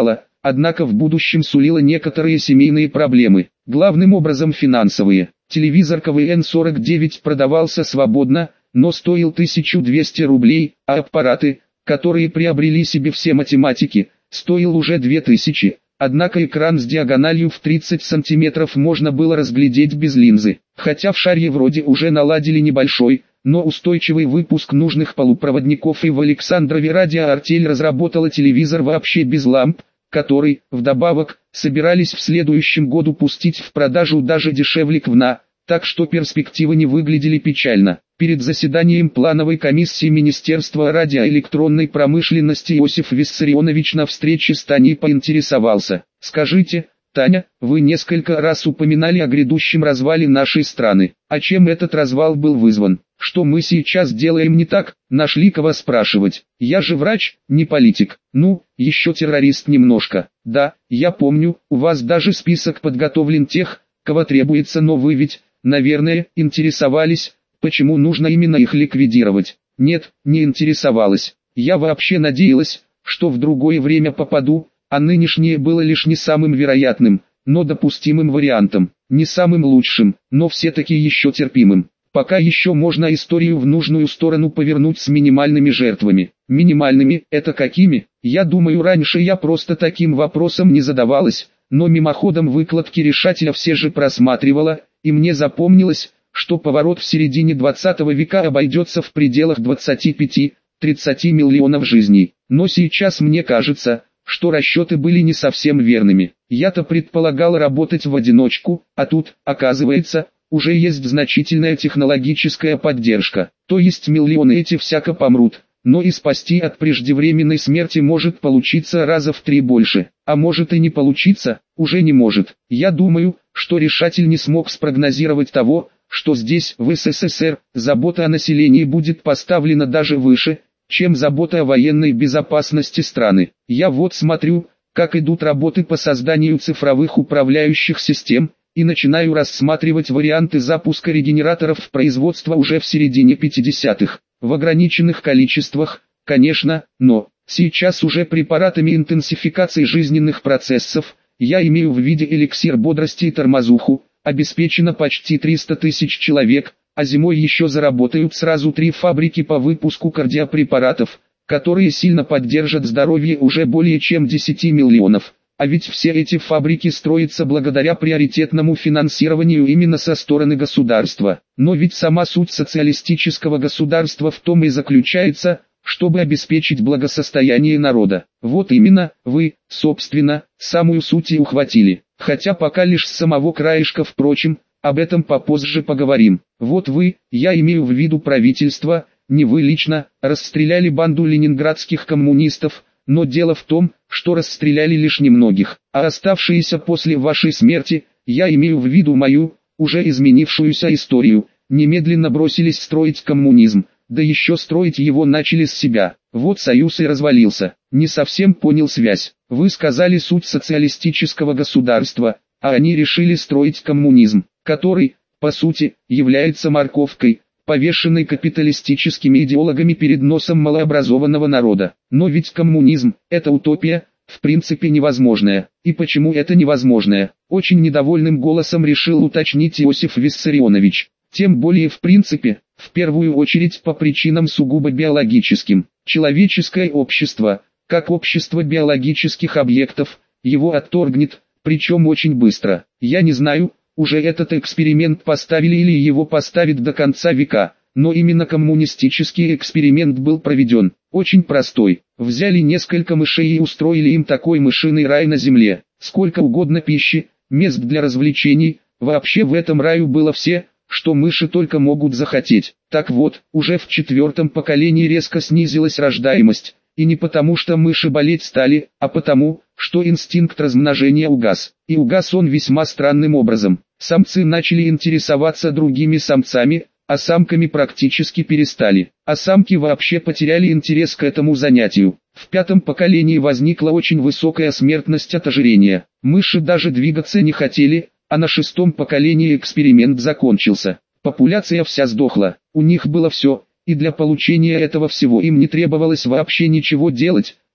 однако в будущем сулило некоторые семейные проблемы, главным образом финансовые. Телевизор КВН-49 продавался свободно, но стоил 1200 рублей, а аппараты, которые приобрели себе все математики, стоил уже 2000. Однако экран с диагональю в 30 сантиметров можно было разглядеть без линзы. Хотя в Шарье вроде уже наладили небольшой, но устойчивый выпуск нужных полупроводников, и в Александрове радиоартель разработала телевизор вообще без ламп, который, вдобавок, собирались в следующем году пустить в продажу даже дешевле КВНа, так что перспективы не выглядели печально. Перед заседанием плановой комиссии Министерства радиоэлектронной промышленности Иосиф Виссарионович на встрече с Таней поинтересовался: «Скажите, Таня, вы несколько раз упоминали о грядущем развале нашей страны. А чем этот развал был вызван? Что мы сейчас делаем не так?» Нашли кого спрашивать. «Я же врач, не политик». «Ну, еще террорист немножко». «Да, я помню, у вас даже список подготовлен тех, кого требуется, но вы ведь, наверное, интересовались, почему нужно именно их ликвидировать?» «Нет, не интересовалась. Я вообще надеялась, что в другое время попаду, а нынешнее было лишь не самым вероятным, но допустимым вариантом. Не самым лучшим, но все-таки еще терпимым. Пока еще можно историю в нужную сторону повернуть с минимальными жертвами». «Минимальными, это какими?» «Я думаю, раньше я просто таким вопросом не задавалась, но мимоходом выкладки решателя все же просматривала, и мне запомнилось, что поворот в середине 20 века обойдется в пределах 25-30 миллионов жизней. Но сейчас мне кажется, что расчеты были не совсем верными. Я-то предполагал работать в одиночку, а тут, оказывается, уже есть значительная технологическая поддержка. То есть миллионы эти всяко помрут, но и спасти от преждевременной смерти может получиться раза в 3 больше. А может и не получиться, уже не может. Я думаю, что решатель не смог спрогнозировать того, что здесь, в СССР, забота о населении будет поставлена даже выше, чем забота о военной безопасности страны. Я вот смотрю, как идут работы по созданию цифровых управляющих систем, и начинаю рассматривать варианты запуска регенераторов в производство уже в середине 50-х. В ограниченных количествах, конечно, но сейчас уже препаратами интенсификации жизненных процессов, я имею в виду эликсир бодрости и тормозуху, обеспечено почти 300 тысяч человек, а зимой еще заработают сразу 3 фабрики по выпуску кардиопрепаратов, которые сильно поддержат здоровье уже более чем 10 миллионов. А ведь все эти фабрики строятся благодаря приоритетному финансированию именно со стороны государства. Но ведь сама суть социалистического государства в том и заключается, чтобы обеспечить благосостояние народа. Вот именно, вы, собственно, самую суть и ухватили. Хотя пока лишь с самого краешка, впрочем, об этом попозже поговорим. Вот вы, я имею в виду правительство, не вы лично, расстреляли банду ленинградских коммунистов, но дело в том, что расстреляли лишь немногих, а оставшиеся после вашей смерти, я имею в виду мою, уже изменившуюся историю, немедленно бросились строить коммунизм, да еще строить его начали с себя. Вот союз и развалился. Не совсем понял связь. Вы сказали суть социалистического государства, а они решили строить коммунизм, который, по сути, является морковкой, повешенной капиталистическими идеологами перед носом малообразованного народа. Но ведь коммунизм – это утопия, в принципе невозможная. И почему это невозможное? Очень недовольным голосом решил уточнить Иосиф Виссарионович. Тем более в принципе, в первую очередь по причинам сугубо биологическим. Человеческое общество, как общество биологических объектов, его отторгнет, причем очень быстро. Я не знаю, уже этот эксперимент поставили или его поставят до конца века, но именно коммунистический эксперимент был проведен. Очень простой. Взяли несколько мышей и устроили им такой мышиный рай на земле. Сколько угодно пищи, мест для развлечений, вообще в этом раю было все, что мыши только могут захотеть. Так вот, уже в 4-м поколении резко снизилась рождаемость, и не потому что мыши болеть стали, а потому, что инстинкт размножения угас. И угас он весьма странным образом. Самцы начали интересоваться другими самцами, а самками практически перестали. А самки вообще потеряли интерес к этому занятию. В 5-м поколении возникла очень высокая смертность от ожирения. Мыши даже двигаться не хотели, а на 6-м поколении эксперимент закончился. Популяция вся сдохла, у них было все, и для получения этого всего им не требовалось вообще ничего делать,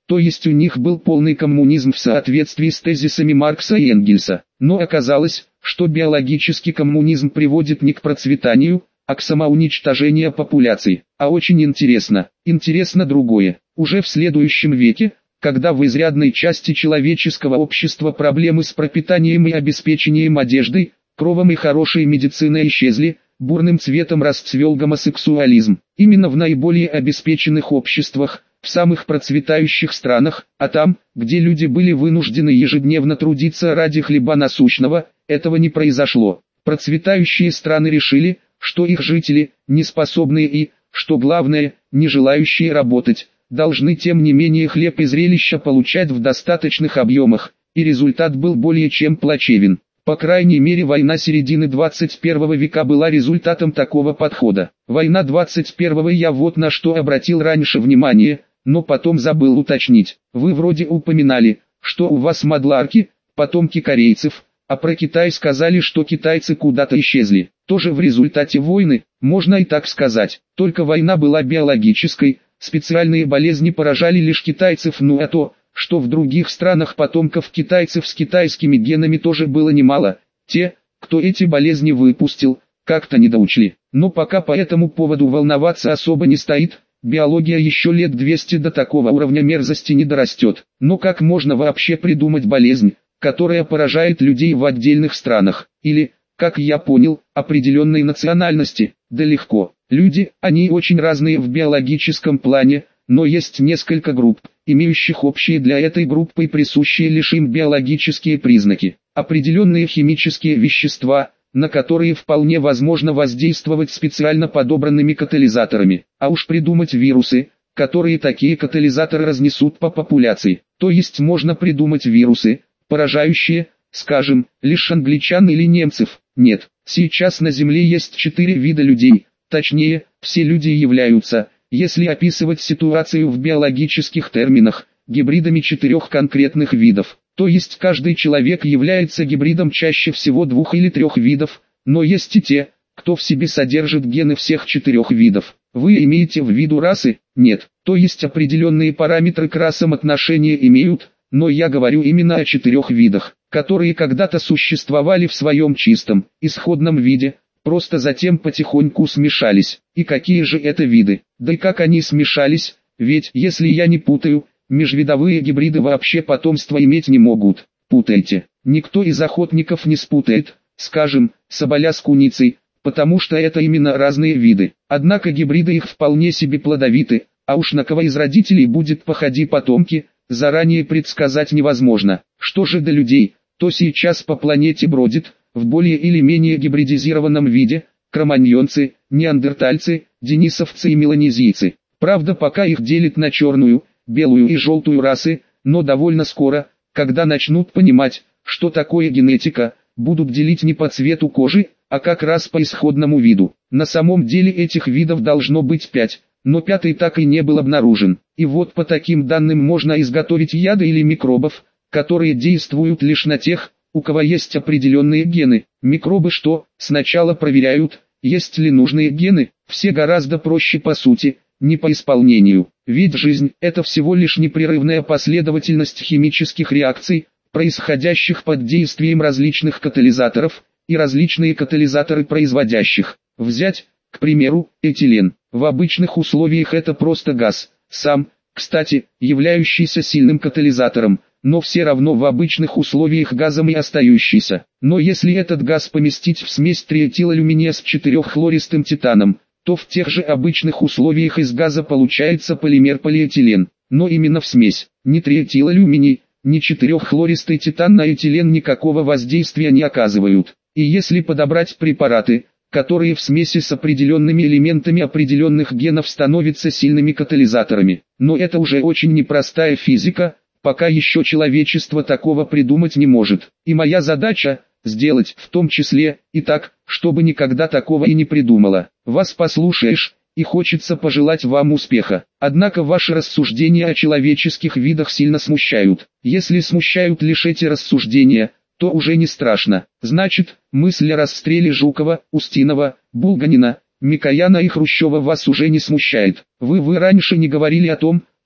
то есть у них был полный коммунизм в соответствии с тезисами Маркса и Энгельса. Но оказалось, что биологический коммунизм приводит не к процветанию, а к самоуничтожению популяций. А очень интересно другое. Уже в следующем веке, когда в изрядной части человеческого общества проблемы с пропитанием и обеспечением одеждой, кровом и хорошей медициной исчезли, бурным цветом расцвел гомосексуализм. Именно в наиболее обеспеченных обществах, в самых процветающих странах, а там, где люди были вынуждены ежедневно трудиться ради хлеба насущного, этого не произошло. Процветающие страны решили, что их жители, неспособные и, что главное, не желающие работать, должны тем не менее хлеб и зрелища получать в достаточных объемах, и результат был более чем плачевен. По крайней мере, война середины 21 века была результатом такого подхода. Война 21 я вот на что обратил раньше внимание, но потом забыл уточнить. Вы вроде упоминали, что у вас мадларки, потомки корейцев, а про Китай сказали, что китайцы куда-то исчезли. Тоже в результате войны, можно и так сказать. Только война была биологической, специальные болезни поражали лишь китайцев, ну а то, что в других странах потомков китайцев с китайскими генами тоже было немало. Те, кто эти болезни выпустил, как-то недоучли. Но пока по этому поводу волноваться особо не стоит, биология еще лет 200 до такого уровня мерзости не дорастет. Но как можно вообще придумать болезнь, которая поражает людей в отдельных странах, или, как я понял, определенной национальности? Да легко. Люди, они очень разные в биологическом плане, но есть несколько групп, имеющих общие для этой группы и присущие лишь им биологические признаки. Определенные химические вещества, на которые вполне возможно воздействовать специально подобранными катализаторами. А уж придумать вирусы, которые такие катализаторы разнесут по популяции. То есть можно придумать вирусы, поражающие, скажем, лишь англичан или немцев. Нет, сейчас на Земле есть 4 вида людей, точнее, все люди являются, если описывать ситуацию в биологических терминах, гибридами 4 конкретных видов. То есть каждый человек является гибридом чаще всего 2 или 3 видов, но есть и те, кто в себе содержит гены всех 4 видов. Вы имеете в виду расы? Нет, то есть определенные параметры к расам отношения имеют, но я говорю именно о 4 видах, которые когда-то существовали в своем чистом, исходном виде, просто затем потихоньку смешались. И какие же это виды? Да и как они смешались? Ведь, если я не путаю, межвидовые гибриды вообще потомство иметь не могут. Путаете. Никто из охотников не спутает, скажем, соболя с куницей, потому что это именно разные виды. Однако гибриды их вполне себе плодовиты, а уж на кого из родителей будет походи потомки, заранее предсказать невозможно. Что же до людей, то сейчас по планете бродит, в более или менее гибридизированном виде, кроманьонцы, неандертальцы, денисовцы и меланезийцы. Правда, пока их делят на черную, белую и желтую расы, но довольно скоро, когда начнут понимать, что такое генетика, будут делить не по цвету кожи, а как раз по исходному виду. На самом деле этих видов должно быть 5, но 5-й так и не был обнаружен. И вот по таким данным можно изготовить яды или микробов, которые действуют лишь на тех, у кого есть определенные гены. Микробы что? Сначала проверяют, есть ли нужные гены. Все гораздо проще по сути, не по исполнению. Ведь жизнь – это всего лишь непрерывная последовательность химических реакций, происходящих под действием различных катализаторов, и различные катализаторы производящих. Взять, к примеру, этилен. В обычных условиях это просто газ, сам, кстати, являющийся сильным катализатором, но все равно в обычных условиях газом и остающийся. Но если этот газ поместить в смесь триэтилалюминия с 4-хлористым титаном, то в тех же обычных условиях из газа получается полимер полиэтилен. Но именно в смесь, ни триэтилалюминий, ни 4-хлористый титан на этилен никакого воздействия не оказывают. И если подобрать препараты, которые в смеси с определенными элементами определенных генов становятся сильными катализаторами, но это уже очень непростая физика, пока еще человечество такого придумать не может. И моя задача – сделать в том числе и так, чтобы никогда такого и не придумала. Вас послушаешь, и хочется пожелать вам успеха. Однако ваши рассуждения о человеческих видах сильно смущают. Если смущают лишь эти рассуждения, то уже не страшно. Значит, мысль о расстреле Жукова, Устинова, Булганина, Микояна и Хрущева вас уже не смущает. Вы раньше не говорили о том,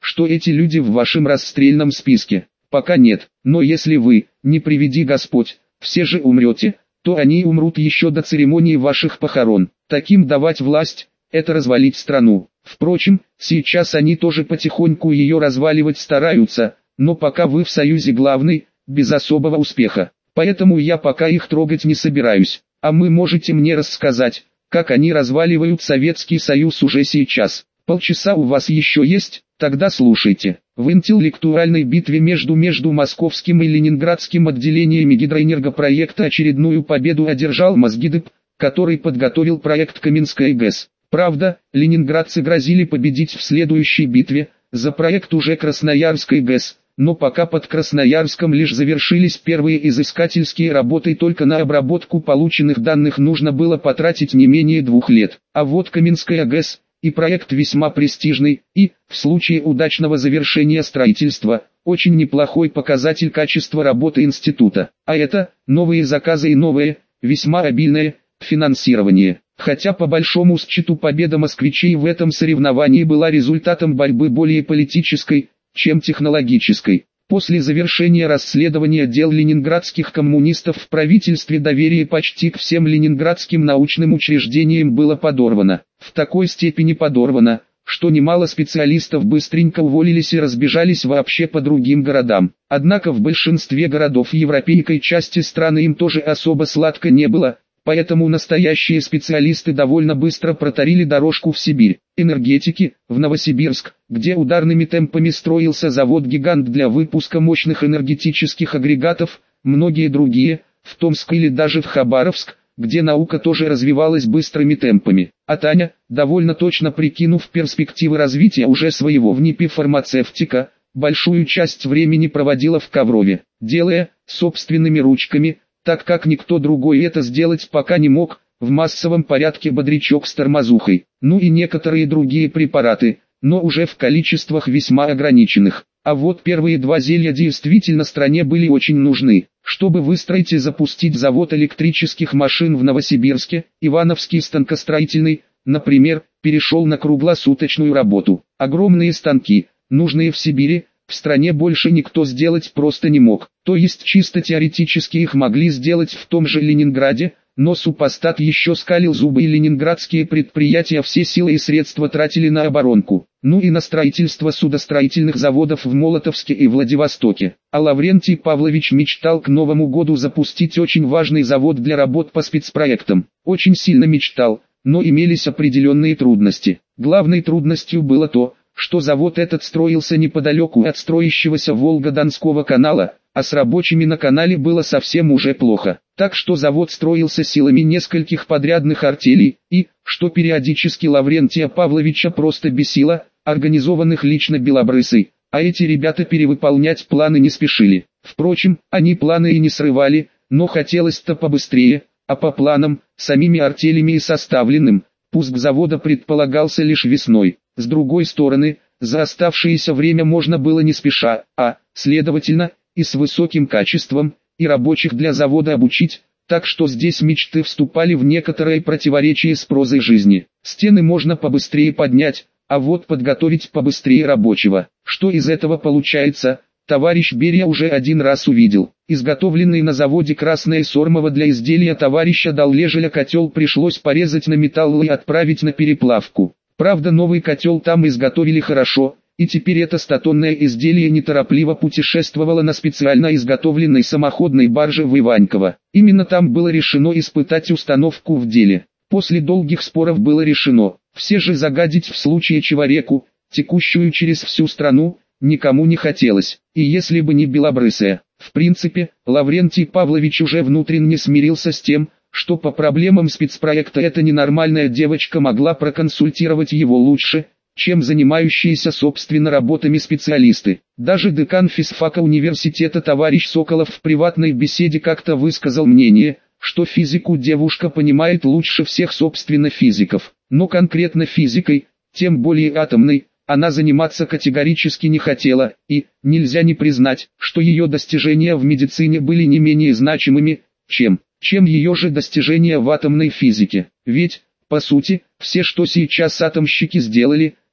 что эти люди в вашем расстрельном списке? Пока нет, но если вы, не приведи Господь, все же умрете, то они умрут еще до церемонии ваших похорон. Таким давать власть – это развалить страну. Впрочем, сейчас они тоже потихоньку ее разваливать стараются, но пока вы в союзе главный, без особого успеха. Поэтому я пока их трогать не собираюсь. А вы можете мне рассказать, как они разваливают Советский Союз уже сейчас. Полчаса у вас еще есть? Тогда слушайте. В интеллектуальной битве между московским и ленинградским отделениями гидроэнергопроекта очередную победу одержал Мосгидеп, который подготовил проект Каменской ГЭС. Правда, ленинградцы грозили победить в следующей битве, за проект уже Красноярской ГЭС, но пока под Красноярском лишь завершились первые изыскательские работы, только на обработку полученных данных нужно было потратить не менее 2 лет. А вот Каменская ГЭС, и проект весьма престижный, и, в случае удачного завершения строительства, очень неплохой показатель качества работы института. А это, новые заказы и новое, весьма обильное, финансирование. Хотя по большому счету победа москвичей в этом соревновании была результатом борьбы более политической, чем технологической. После завершения расследования дел ленинградских коммунистов в правительстве доверие почти к всем ленинградским научным учреждениям было подорвано. В такой степени подорвано, что немало специалистов быстренько уволились и разбежались вообще по другим городам. Однако в большинстве городов европейской части страны им тоже особо сладко не было. Поэтому настоящие специалисты довольно быстро протарили дорожку в Сибирь. Энергетики, в Новосибирск, где ударными темпами строился завод-гигант для выпуска мощных энергетических агрегатов, многие другие, в Томск или даже в Хабаровск, где наука тоже развивалась быстрыми темпами. А Таня, довольно точно прикинув перспективы развития уже своего в НИПе фармацевтика, большую часть времени проводила в Коврове, делая, собственными ручками, так как никто другой это сделать пока не мог, в массовом порядке бодрячок с тормозухой, ну и некоторые другие препараты, но уже в количествах весьма ограниченных. А вот первые 2 зелья действительно стране были очень нужны. Чтобы выстроить и запустить завод электрических машин в Новосибирске, Ивановский станкостроительный, например, перешел на круглосуточную работу. Огромные станки, нужные в Сибири, в стране больше никто сделать просто не мог. То есть чисто теоретически их могли сделать в том же Ленинграде, но супостат еще скалил зубы, и ленинградские предприятия все силы и средства тратили на оборонку, ну и на строительство судостроительных заводов в Молотовске и Владивостоке. А Лаврентий Павлович мечтал к Новому году запустить очень важный завод для работ по спецпроектам. Очень сильно мечтал, но имелись определенные трудности. Главной трудностью было то, что завод этот строился неподалеку от строящегося Волго-Донского канала, а с рабочими на канале было совсем уже плохо. Так что завод строился силами нескольких подрядных артелей, и, что периодически Лаврентия Павловича просто бесило, организованных лично Белобрысой, а эти ребята перевыполнять планы не спешили. Впрочем, они планы и не срывали, но хотелось-то побыстрее, а по планам, самими артелями и составленным, пуск завода предполагался лишь весной. С другой стороны, за оставшееся время можно было не спеша, а, следовательно, и с высоким качеством, и рабочих для завода обучить, так что здесь мечты вступали в некоторое противоречие с прозой жизни. Стены можно побыстрее поднять, а вот подготовить побыстрее рабочего. Что из этого получается, товарищ Берия уже один раз увидел. Изготовленный на заводе красное сормово для изделия товарища Доллежеля котел пришлось порезать на металл и отправить на переплавку. Правда, новый котел там изготовили хорошо, и теперь это статонное изделие неторопливо путешествовало на специально изготовленной самоходной барже в Иваньково. Именно там было решено испытать установку в деле. После долгих споров было решено, все же загадить в случае чего реку, текущую через всю страну, никому не хотелось. И если бы не Белобрысая, в принципе, Лаврентий Павлович уже внутренне смирился с тем, что по проблемам спецпроекта эта ненормальная девочка могла проконсультировать его лучше, чем занимающиеся собственно работами специалисты. Даже декан физфака университета товарищ Соколов в приватной беседе как-то высказал мнение, что физику девушка понимает лучше всех собственно физиков, но конкретно физикой, тем более атомной, она заниматься категорически не хотела, и нельзя не признать, что ее достижения в медицине были не менее значимыми, чем ее же достижения в атомной физике. Ведь, по сути, все, что сейчас атомщики сделали,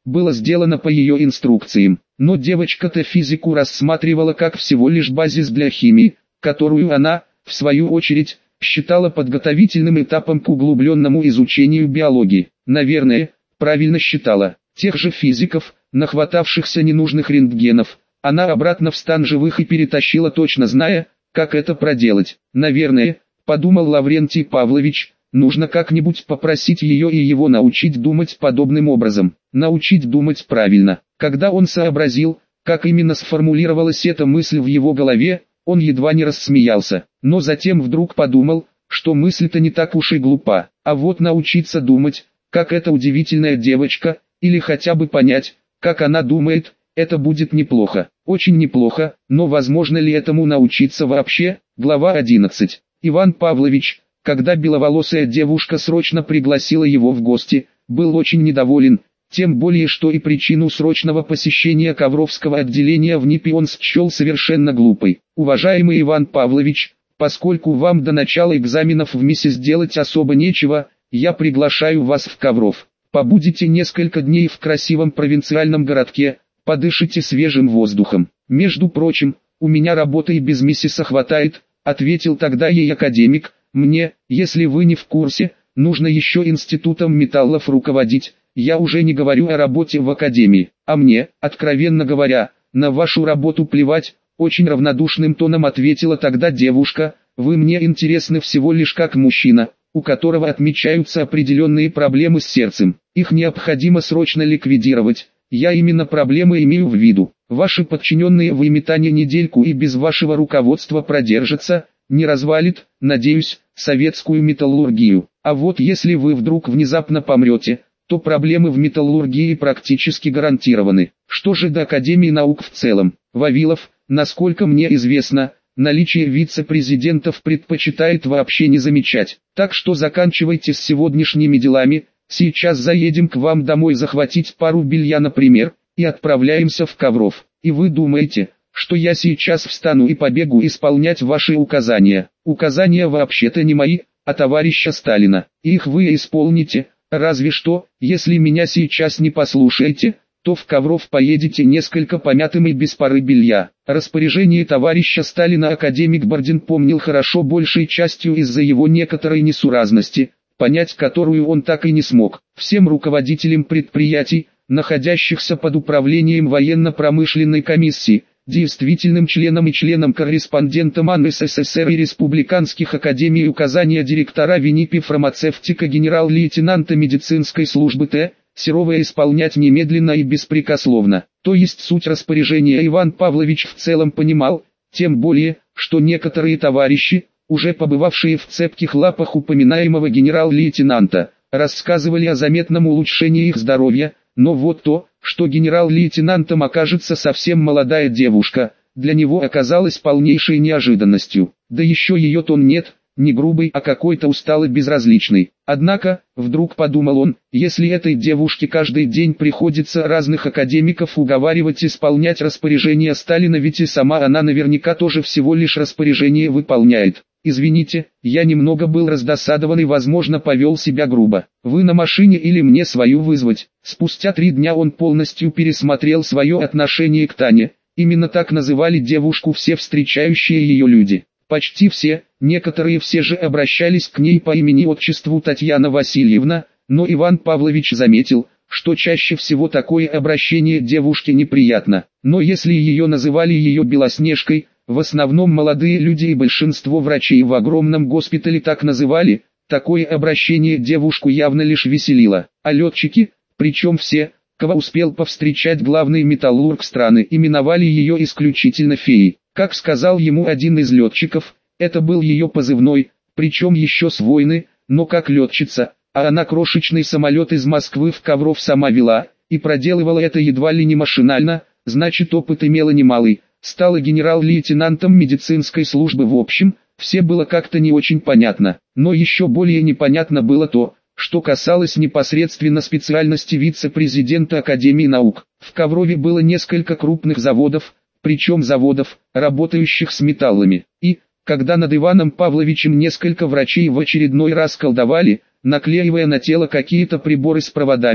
было сделано по ее инструкциям. Но девочка-то физику рассматривала как всего лишь базис для химии, которую она, в свою очередь, считала подготовительным этапом к углубленному изучению биологии. Наверное, правильно считала. Тех же физиков, нахватавшихся ненужных рентгенов, она обратно в стан живых и перетащила, точно зная, как это проделать. Наверное, подумал Лаврентий Павлович, нужно как-нибудь попросить ее и его научить думать подобным образом. Научить думать правильно. Когда он сообразил, как именно сформулировалась эта мысль в его голове, он едва не рассмеялся. Но затем вдруг подумал, что мысль-то не так уж и глупа. А вот научиться думать, как эта удивительная девочка, или хотя бы понять, как она думает, это будет неплохо. Очень неплохо, но возможно ли этому научиться вообще? Глава 11. Иван Павлович, когда беловолосая девушка срочно пригласила его в гости, был очень недоволен, тем более что и причину срочного посещения Ковровского отделения в НИПе он счел совершенно глупой. Уважаемый Иван Павлович, поскольку вам до начала экзаменов в МИСе сделать особо нечего, я приглашаю вас в Ковров. Побудете несколько дней в красивом провинциальном городке, подышите свежим воздухом. Между прочим, у меня работы и без МИСиса хватает, ответил тогда ей академик. Мне, если вы не в курсе, нужно еще институтом металлов руководить. Я уже не говорю о работе в академии, а мне, откровенно говоря, на вашу работу плевать, очень равнодушным тоном ответила тогда девушка, вы мне интересны всего лишь как мужчина, у которого отмечаются определенные проблемы с сердцем, их необходимо срочно ликвидировать, я именно проблемы имею в виду, ваши подчиненные в Эмитане недельку и без вашего руководства продержатся, не развалит, надеюсь, советскую металлургию, а вот если вы вдруг внезапно помрете, то проблемы в металлургии практически гарантированы. Что же до Академии наук в целом? Вавилов, насколько мне известно, наличие вице-президентов предпочитает вообще не замечать. Так что заканчивайте с сегодняшними делами, сейчас заедем к вам домой захватить пару белья, например, и отправляемся в Ковров. И вы думаете, что я сейчас встану и побегу исполнять ваши указания? Указания вообще-то не мои, а товарища Сталина. Их вы исполните. Разве что, если меня сейчас не послушаете, то в Ковров поедете несколько помятым и без пары белья. Распоряжение товарища Сталина академик Бардин помнил хорошо, большей частью из-за его некоторой несуразности, понять которую он так и не смог. Всем руководителям предприятий, находящихся под управлением военно-промышленной комиссии, действительным членам и членам-корреспондентам АН СССР и республиканских академий указания директора ВИНИПИ фармацевтика генерал-лейтенанта медицинской службы Т. Серова исполнять немедленно и беспрекословно. То есть суть распоряжения Иван Павлович в целом понимал, тем более, что некоторые товарищи, уже побывавшие в цепких лапах упоминаемого генерал-лейтенанта, рассказывали о заметном улучшении их здоровья, но вот то, что генерал-лейтенантом окажется совсем молодая девушка, для него оказалось полнейшей неожиданностью. Да еще ее тон нет, не грубый, а какой-то усталый, безразличный. Однако, вдруг подумал он, если этой девушке каждый день приходится разных академиков уговаривать исполнять распоряжения Сталина, ведь и сама она наверняка тоже всего лишь распоряжение выполняет. Извините, я немного был раздосадован и, возможно, повел себя грубо. Вы на машине или мне свою вызвать? Спустя 3 дня он полностью пересмотрел свое отношение к Тане. Именно так называли девушку все встречающие ее люди. Почти все, некоторые все же обращались к ней по имени-отчеству Татьяна Васильевна, но Иван Павлович заметил, что чаще всего такое обращение девушке неприятно. Но если ее называли ее Белоснежкой, в основном молодые люди и большинство врачей в огромном госпитале так называли, такое обращение девушку явно лишь веселило. А летчики, причем все, кого успел повстречать главный металлург страны, именовали ее исключительно феей. Как сказал ему один из летчиков, это был ее позывной, причем еще с войны, но как летчица, а она крошечный самолет из Москвы в Ковров сама вела, и проделывала это едва ли не машинально, значит опыт имела немалый. Стала генерал-лейтенантом медицинской службы. В общем, все было как-то не очень понятно, но еще более непонятно было то, что касалось непосредственно специальности вице-президента Академии наук. В Коврове было несколько крупных заводов, причем заводов, работающих с металлами, и, когда над Иваном Павловичем несколько врачей в очередной раз колдовали, наклеивая на тело какие-то приборы с проводами,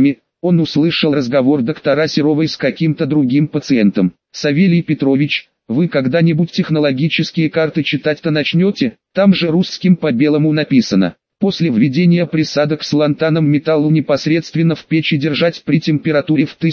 Он услышал разговор доктора Серовой с каким-то другим пациентом. «Савелий Петрович, вы когда-нибудь технологические карты читать-то начнете? Там же русским по белому написано. После введения присадок с лантаном металлу непосредственно в печи держать при температуре в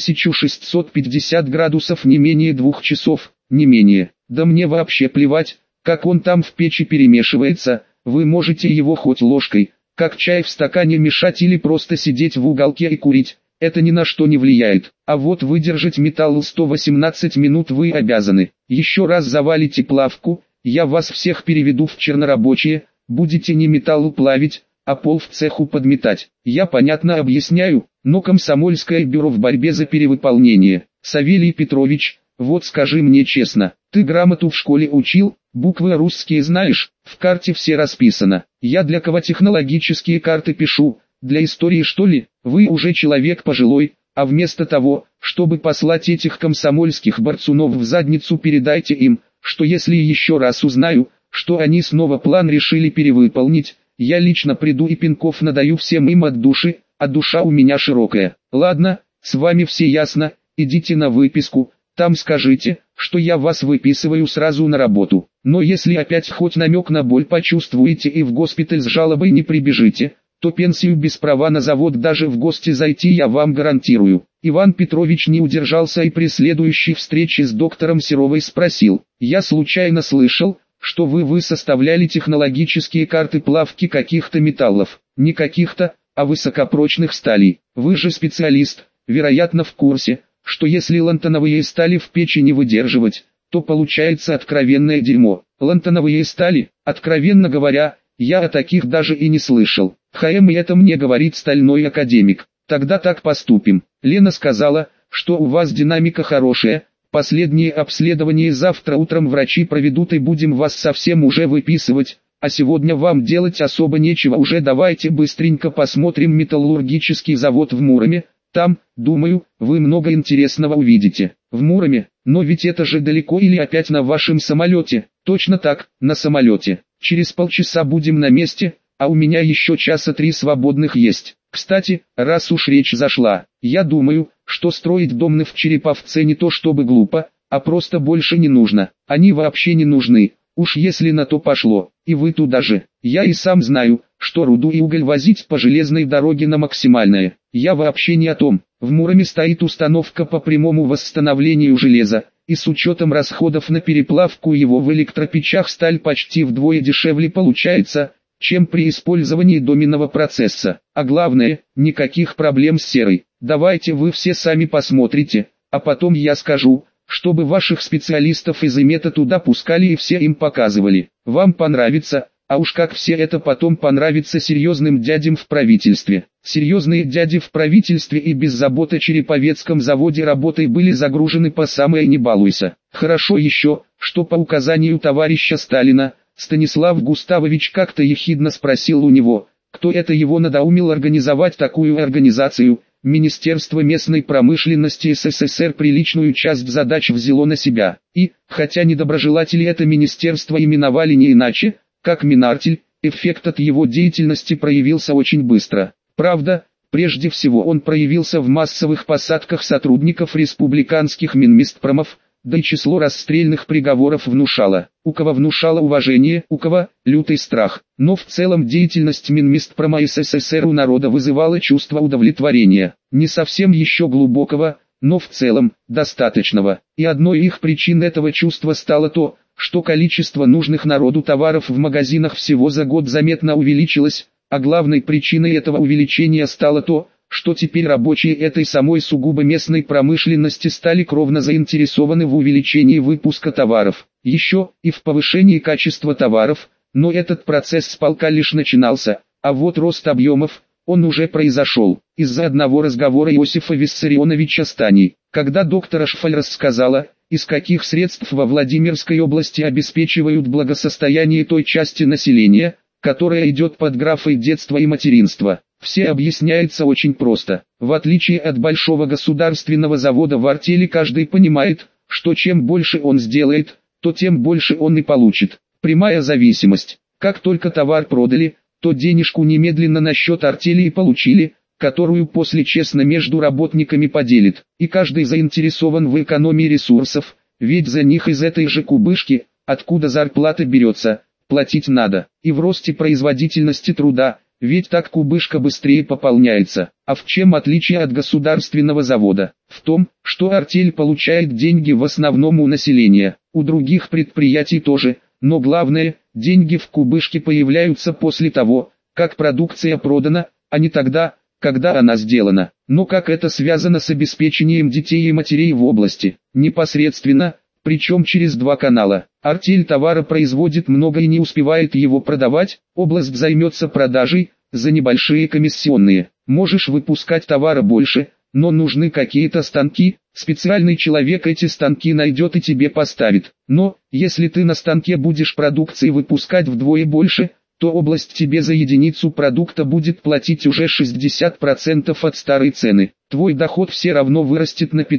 1650 градусов не менее 2 часов, не менее. Да мне вообще плевать, как он там в печи перемешивается, вы можете его хоть ложкой, как чай в стакане мешать или просто сидеть в уголке и курить. Это ни на что не влияет, а вот выдержать металл 118 минут вы обязаны. Еще раз завалите плавку, я вас всех переведу в чернорабочие, будете не металлу плавить, а пол в цеху подметать. Я понятно объясняю, но Комсомольское бюро в борьбе за перевыполнение. Савелий Петрович, вот скажи мне честно, ты грамоту в школе учил, буквы русские знаешь, в карте все расписано. Я для кого технологические карты пишу? Для истории что ли? Вы уже человек пожилой, а вместо того, чтобы послать этих комсомольских борцунов в задницу, передайте им, что если еще раз узнаю, что они снова план решили перевыполнить, я лично приду и пинков надаю всем им от души, а душа у меня широкая. Ладно, с вами все ясно, идите на выписку, там скажите, что я вас выписываю сразу на работу. Но если опять хоть намек на боль почувствуете и в госпиталь с жалобой не прибежите, то пенсию без права на завод даже в гости зайти я вам гарантирую. Иван Петрович не удержался и при следующей встрече с доктором Серовой спросил: «Я случайно слышал, что вы составляли технологические карты плавки каких-то металлов, не каких-то, а высокопрочных сталей. Вы же специалист, вероятно в курсе, что если лантановые стали в печи не выдерживать, то получается откровенное дерьмо». Лантановые стали, откровенно говоря, я о таких даже и не слышал. И это мне говорит стальной академик. Тогда так поступим. Лена сказала, что у вас динамика хорошая. Последние обследования завтра утром врачи проведут и будем вас совсем уже выписывать. А сегодня вам делать особо нечего, уже давайте быстренько посмотрим металлургический завод в Муроме. Там, думаю, вы много интересного увидите. В Муроме? Но ведь это же далеко, или опять на вашем самолете? Точно так, на самолете. Через полчаса будем на месте, а у меня еще часа 3 свободных есть. Кстати, раз уж речь зашла, я думаю, что строить домны в Череповце не то чтобы глупо, а просто больше не нужно. Они вообще не нужны, уж если на то пошло, и вы туда же. Я и сам знаю, что руду и уголь возить по железной дороге на максимальное. Я вообще не о том. В Муроме стоит установка по прямому восстановлению железа, и с учетом расходов на переплавку его в электропечах сталь почти вдвое дешевле получается, чем при использовании доменного процесса. А главное, никаких проблем с серой. Давайте вы все сами посмотрите, а потом я скажу, чтобы ваших специалистов из имета туда пускали и все им показывали. Вам понравится, а уж как все это потом понравится серьезным дядям в правительстве. Серьезные дяди в правительстве и без забот о Череповецком заводе работой были загружены по самое не балуйся. Хорошо еще, что по указанию товарища Сталина, Станислав Густавович как-то ехидно спросил у него, кто это его надоумил организовать такую организацию. Министерство местной промышленности СССР приличную часть задач взяло на себя, и, хотя недоброжелатели это министерство именовали не иначе, как Минартель, эффект от его деятельности проявился очень быстро. Правда, прежде всего он проявился в массовых посадках сотрудников республиканских Минместпромов, да и число расстрельных приговоров внушало. У кого внушало уважение, у кого лютый страх. Но в целом деятельность Минместпрома СССР у народа вызывала чувство удовлетворения. Не совсем еще глубокого, но в целом достаточного. И одной их причин этого чувства стало то, что количество нужных народу товаров в магазинах всего за год заметно увеличилось, а главной причиной этого увеличения стало то, что теперь рабочие этой самой сугубо местной промышленности стали кровно заинтересованы в увеличении выпуска товаров, еще и в повышении качества товаров, но этот процесс с полка лишь начинался, а вот рост объемов, он уже произошел, из-за одного разговора Иосифа Виссарионовича с Таней, когда доктор Шфаль рассказала, из каких средств во Владимирской области обеспечивают благосостояние той части населения, которая идет под графой детства и материнства. Все объясняется очень просто. В отличие от большого государственного завода в артели каждый понимает, что чем больше он сделает, то тем больше он и получит. Прямая зависимость. Как только товар продали, то денежку немедленно на счет артели и получили, которую после честно между работниками поделит. И каждый заинтересован в экономии ресурсов, ведь за них из этой же кубышки, откуда зарплата берется, платить надо. И в росте производительности труда, ведь так кубышка быстрее пополняется. А в чем отличие от государственного завода? В том, что артель получает деньги в основном у населения, у других предприятий тоже, но главное, деньги в кубышке появляются после того, как продукция продана, а не тогда, когда она сделана. Но как это связано с обеспечением детей и матерей в области? Непосредственно, причем через два канала. Артель товара производит много и не успевает его продавать, область займется продажей, за небольшие комиссионные. Можешь выпускать товара больше, но нужны какие-то станки, специальный человек эти станки найдет и тебе поставит. Но, если ты на станке будешь продукции выпускать вдвое больше, то область тебе за единицу продукта будет платить уже 60% от старой цены. Твой доход все равно вырастет на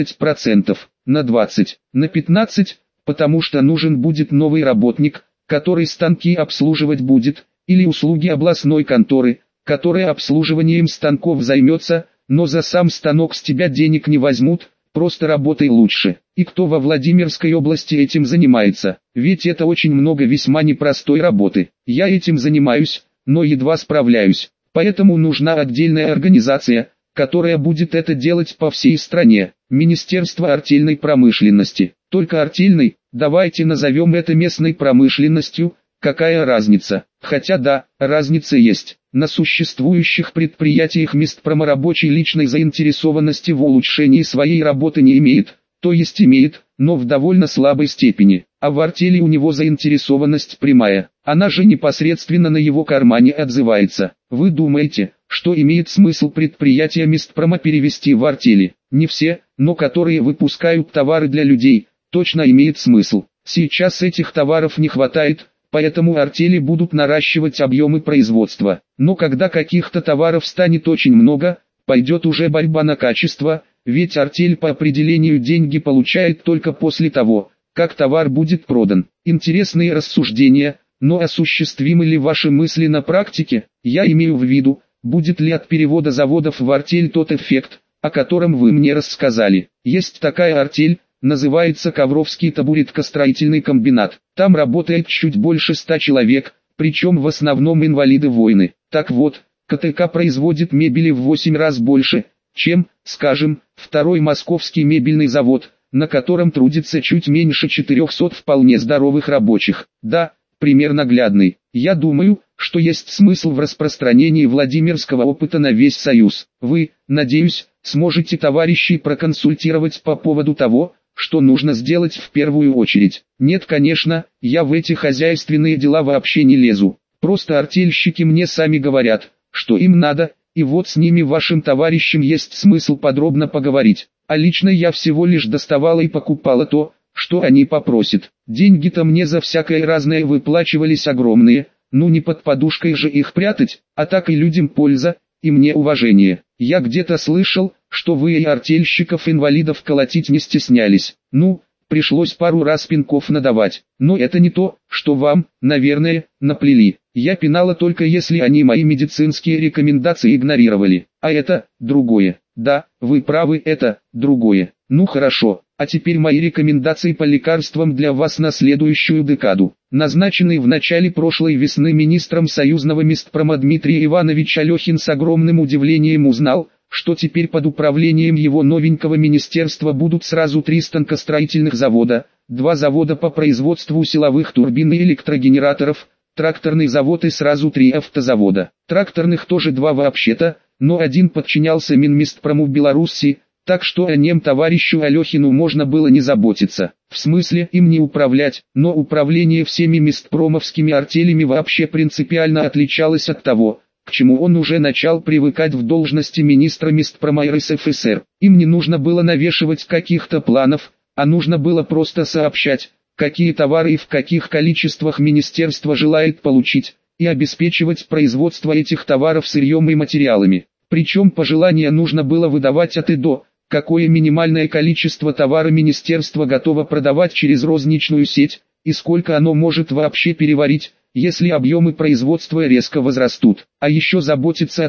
15%, на 20%, на 15%, потому что нужен будет новый работник, который станки обслуживать будет, или услуги областной конторы, которая обслуживанием станков займется, но за сам станок с тебя денег не возьмут, просто работай лучше. И кто во Владимирской области этим занимается? Ведь это очень много весьма непростой работы. Я этим занимаюсь, но едва справляюсь. Поэтому нужна отдельная организация, которая будет это делать по всей стране. Министерство артельной промышленности. Только артельной, давайте назовем это местной промышленностью, какая разница? Хотя да, разница есть. На существующих предприятиях местпроморабочий личной заинтересованности в улучшении своей работы не имеет, то есть имеет, но в довольно слабой степени, а в артели у него заинтересованность прямая, она же непосредственно на его кармане отзывается. Вы думаете, что имеет смысл предприятия местпрома перевести в артели? Не все, но которые выпускают товары для людей, точно имеет смысл. Сейчас этих товаров не хватает, поэтому артели будут наращивать объемы производства. Но когда каких-то товаров станет очень много, пойдет уже борьба на качество, ведь артель по определению деньги получает только после того, как товар будет продан. Интересные рассуждения, но осуществимы ли ваши мысли на практике? Я имею в виду, будет ли от перевода заводов в артель тот эффект, о котором вы мне рассказали. Есть такая артель, называется Ковровский табуреткостроительный комбинат. Там работает чуть больше 100 человек, причем в основном инвалиды войны. Так вот, КТК производит мебели в 8 раз больше, чем, скажем, второй московский мебельный завод, на котором трудится чуть меньше 400 вполне здоровых рабочих. Да, пример наглядный. Я думаю, что есть смысл в распространении владимирского опыта на весь Союз. Вы, надеюсь, сможете товарищей проконсультировать по поводу того, что нужно сделать в первую очередь. Нет, конечно, я в эти хозяйственные дела вообще не лезу. Просто артельщики мне сами говорят, что им надо, и вот с ними вашим товарищам есть смысл подробно поговорить. А лично я всего лишь доставала и покупала то, что они попросят. Деньги-то мне за всякое разное выплачивались огромные, ну не под подушкой же их прятать, а так и людям польза, и мне уважение. Я где-то слышал, что вы и артельщиков-инвалидов колотить не стеснялись. Ну, пришлось пару раз пинков надавать. Но это не то, что вам, наверное, наплели. Я пинала только если они мои медицинские рекомендации игнорировали. А это, другое. Да, вы правы, это, другое. Ну хорошо, а теперь мои рекомендации по лекарствам для вас на следующую декаду. Назначенный в начале прошлой весны министром союзного местпрома Дмитрий Иванович Алехин с огромным удивлением узнал, что теперь под управлением его новенького министерства будут сразу 3 станкостроительных завода, 2 завода по производству силовых турбин и электрогенераторов, тракторный завод и сразу 3 автозавода. Тракторных тоже 2 вообще-то, но один подчинялся Минместпрому Беларуси, так что о нем товарищу Алехину можно было не заботиться. В смысле им не управлять, но управление всеми местпромовскими артелями вообще принципиально отличалось от того, к чему он уже начал привыкать в должности министра местпрома РСФСР. Им не нужно было навешивать каких-то планов, а нужно было просто сообщать, какие товары и в каких количествах министерство желает получить, и обеспечивать производство этих товаров сырьем и материалами. Причем пожелания нужно было выдавать от и до, какое минимальное количество товара министерство готово продавать через розничную сеть, и сколько оно может вообще переварить, если объемы производства резко возрастут. А еще заботиться о том,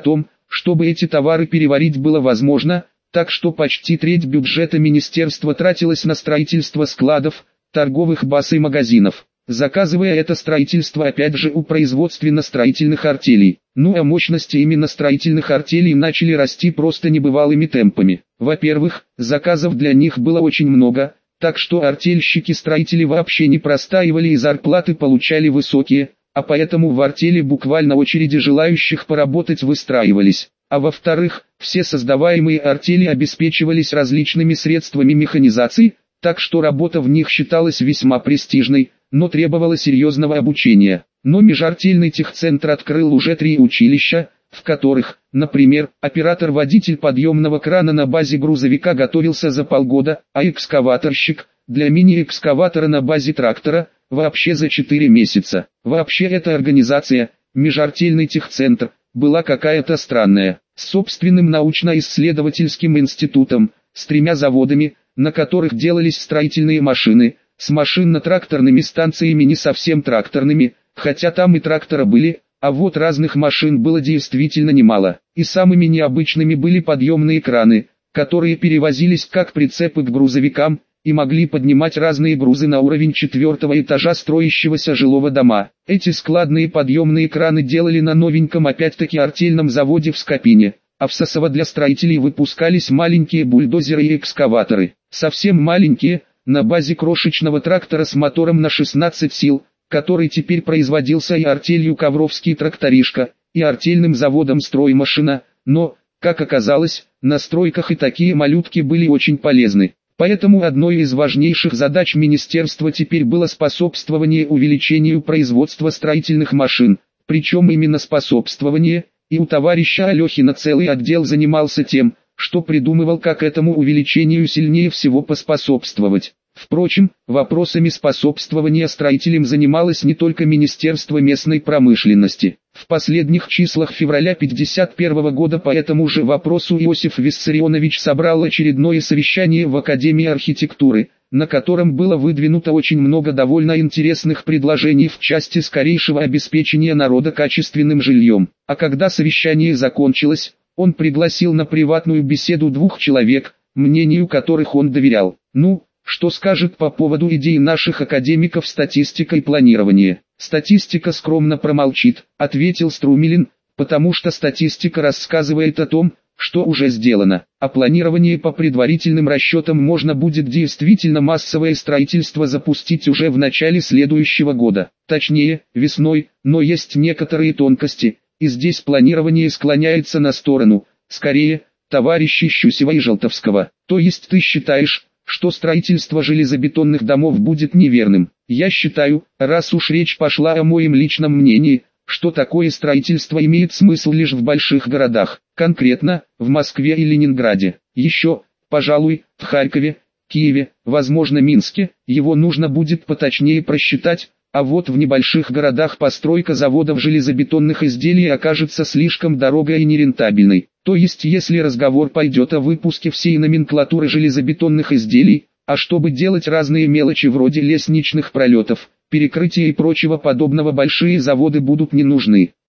чтобы эти товары переварить было возможно, так что почти треть бюджета министерства тратилась на строительство складов, торговых баз и магазинов, заказывая это строительство опять же у производственно-строительных артелей. Ну а мощности именно строительных артелей начали расти просто небывалыми темпами. Во-первых, заказов для них было очень много, так что артельщики-строители вообще не простаивали и зарплаты получали высокие, а поэтому в артели буквально очереди желающих поработать выстраивались. А во-вторых, все создаваемые артели обеспечивались различными средствами механизации, так что работа в них считалась весьма престижной, но требовала серьезного обучения. Но межартельный техцентр открыл уже 3 училища, в которых, например, оператор-водитель подъемного крана на базе грузовика готовился за полгода, а экскаваторщик, для мини-экскаватора на базе трактора, вообще за 4 месяца. Вообще эта организация, межартельный техцентр, была какая-то странная, с собственным научно-исследовательским институтом, с 3 заводами, на которых делались строительные машины, с машинно-тракторными станциями не совсем тракторными, хотя там и трактора были, а вот разных машин было действительно немало. И самыми необычными были подъемные краны, которые перевозились как прицепы к грузовикам, и могли поднимать разные грузы на уровень 4-го этажа строящегося жилого дома. Эти складные подъемные краны делали на новеньком опять-таки артельном заводе в Скопине, а в Сосово для строителей выпускались маленькие бульдозеры и экскаваторы. Совсем маленькие, на базе крошечного трактора с мотором на 16 сил, который теперь производился и артелью Ковровский тракторишка, и артельным заводом Строймашина, но, как оказалось, на стройках и такие малютки были очень полезны. Поэтому одной из важнейших задач министерства теперь было способствование увеличению производства строительных машин, причем именно способствование, и у товарища Алехина целый отдел занимался тем, что придумывал, как этому увеличению сильнее всего поспособствовать. Впрочем, вопросами способствования строителям занималось не только Министерство местной промышленности. В последних числах февраля 1951 года по этому же вопросу Иосиф Виссарионович собрал очередное совещание в Академии архитектуры, на котором было выдвинуто очень много довольно интересных предложений в части скорейшего обеспечения народа качественным жильем. А когда совещание закончилось, он пригласил на приватную беседу 2 человек, мнению которых он доверял. Ну, что скажет по поводу идей наших академиков статистика и планирование? Статистика скромно промолчит, ответил Струмилин, потому что статистика рассказывает о том, что уже сделано, а планирование по предварительным расчетам можно будет действительно массовое строительство запустить уже в начале следующего года, точнее, весной, но есть некоторые тонкости, и здесь планирование склоняется на сторону, скорее, товарищей Щусева и Желтовского. То есть ты считаешь, что строительство железобетонных домов будет неверным? Я считаю, раз уж речь пошла о моем личном мнении, что такое строительство имеет смысл лишь в больших городах, конкретно, в Москве и Ленинграде. Еще, пожалуй, в Харькове, Киеве, возможно Минске, его нужно будет поточнее просчитать, а вот в небольших городах постройка заводов железобетонных изделий окажется слишком дорогой и нерентабельной. То есть если разговор пойдет о выпуске всей номенклатуры железобетонных изделий, а чтобы делать разные мелочи вроде лестничных пролетов, перекрытия и прочего подобного, большие заводы будут не нужны.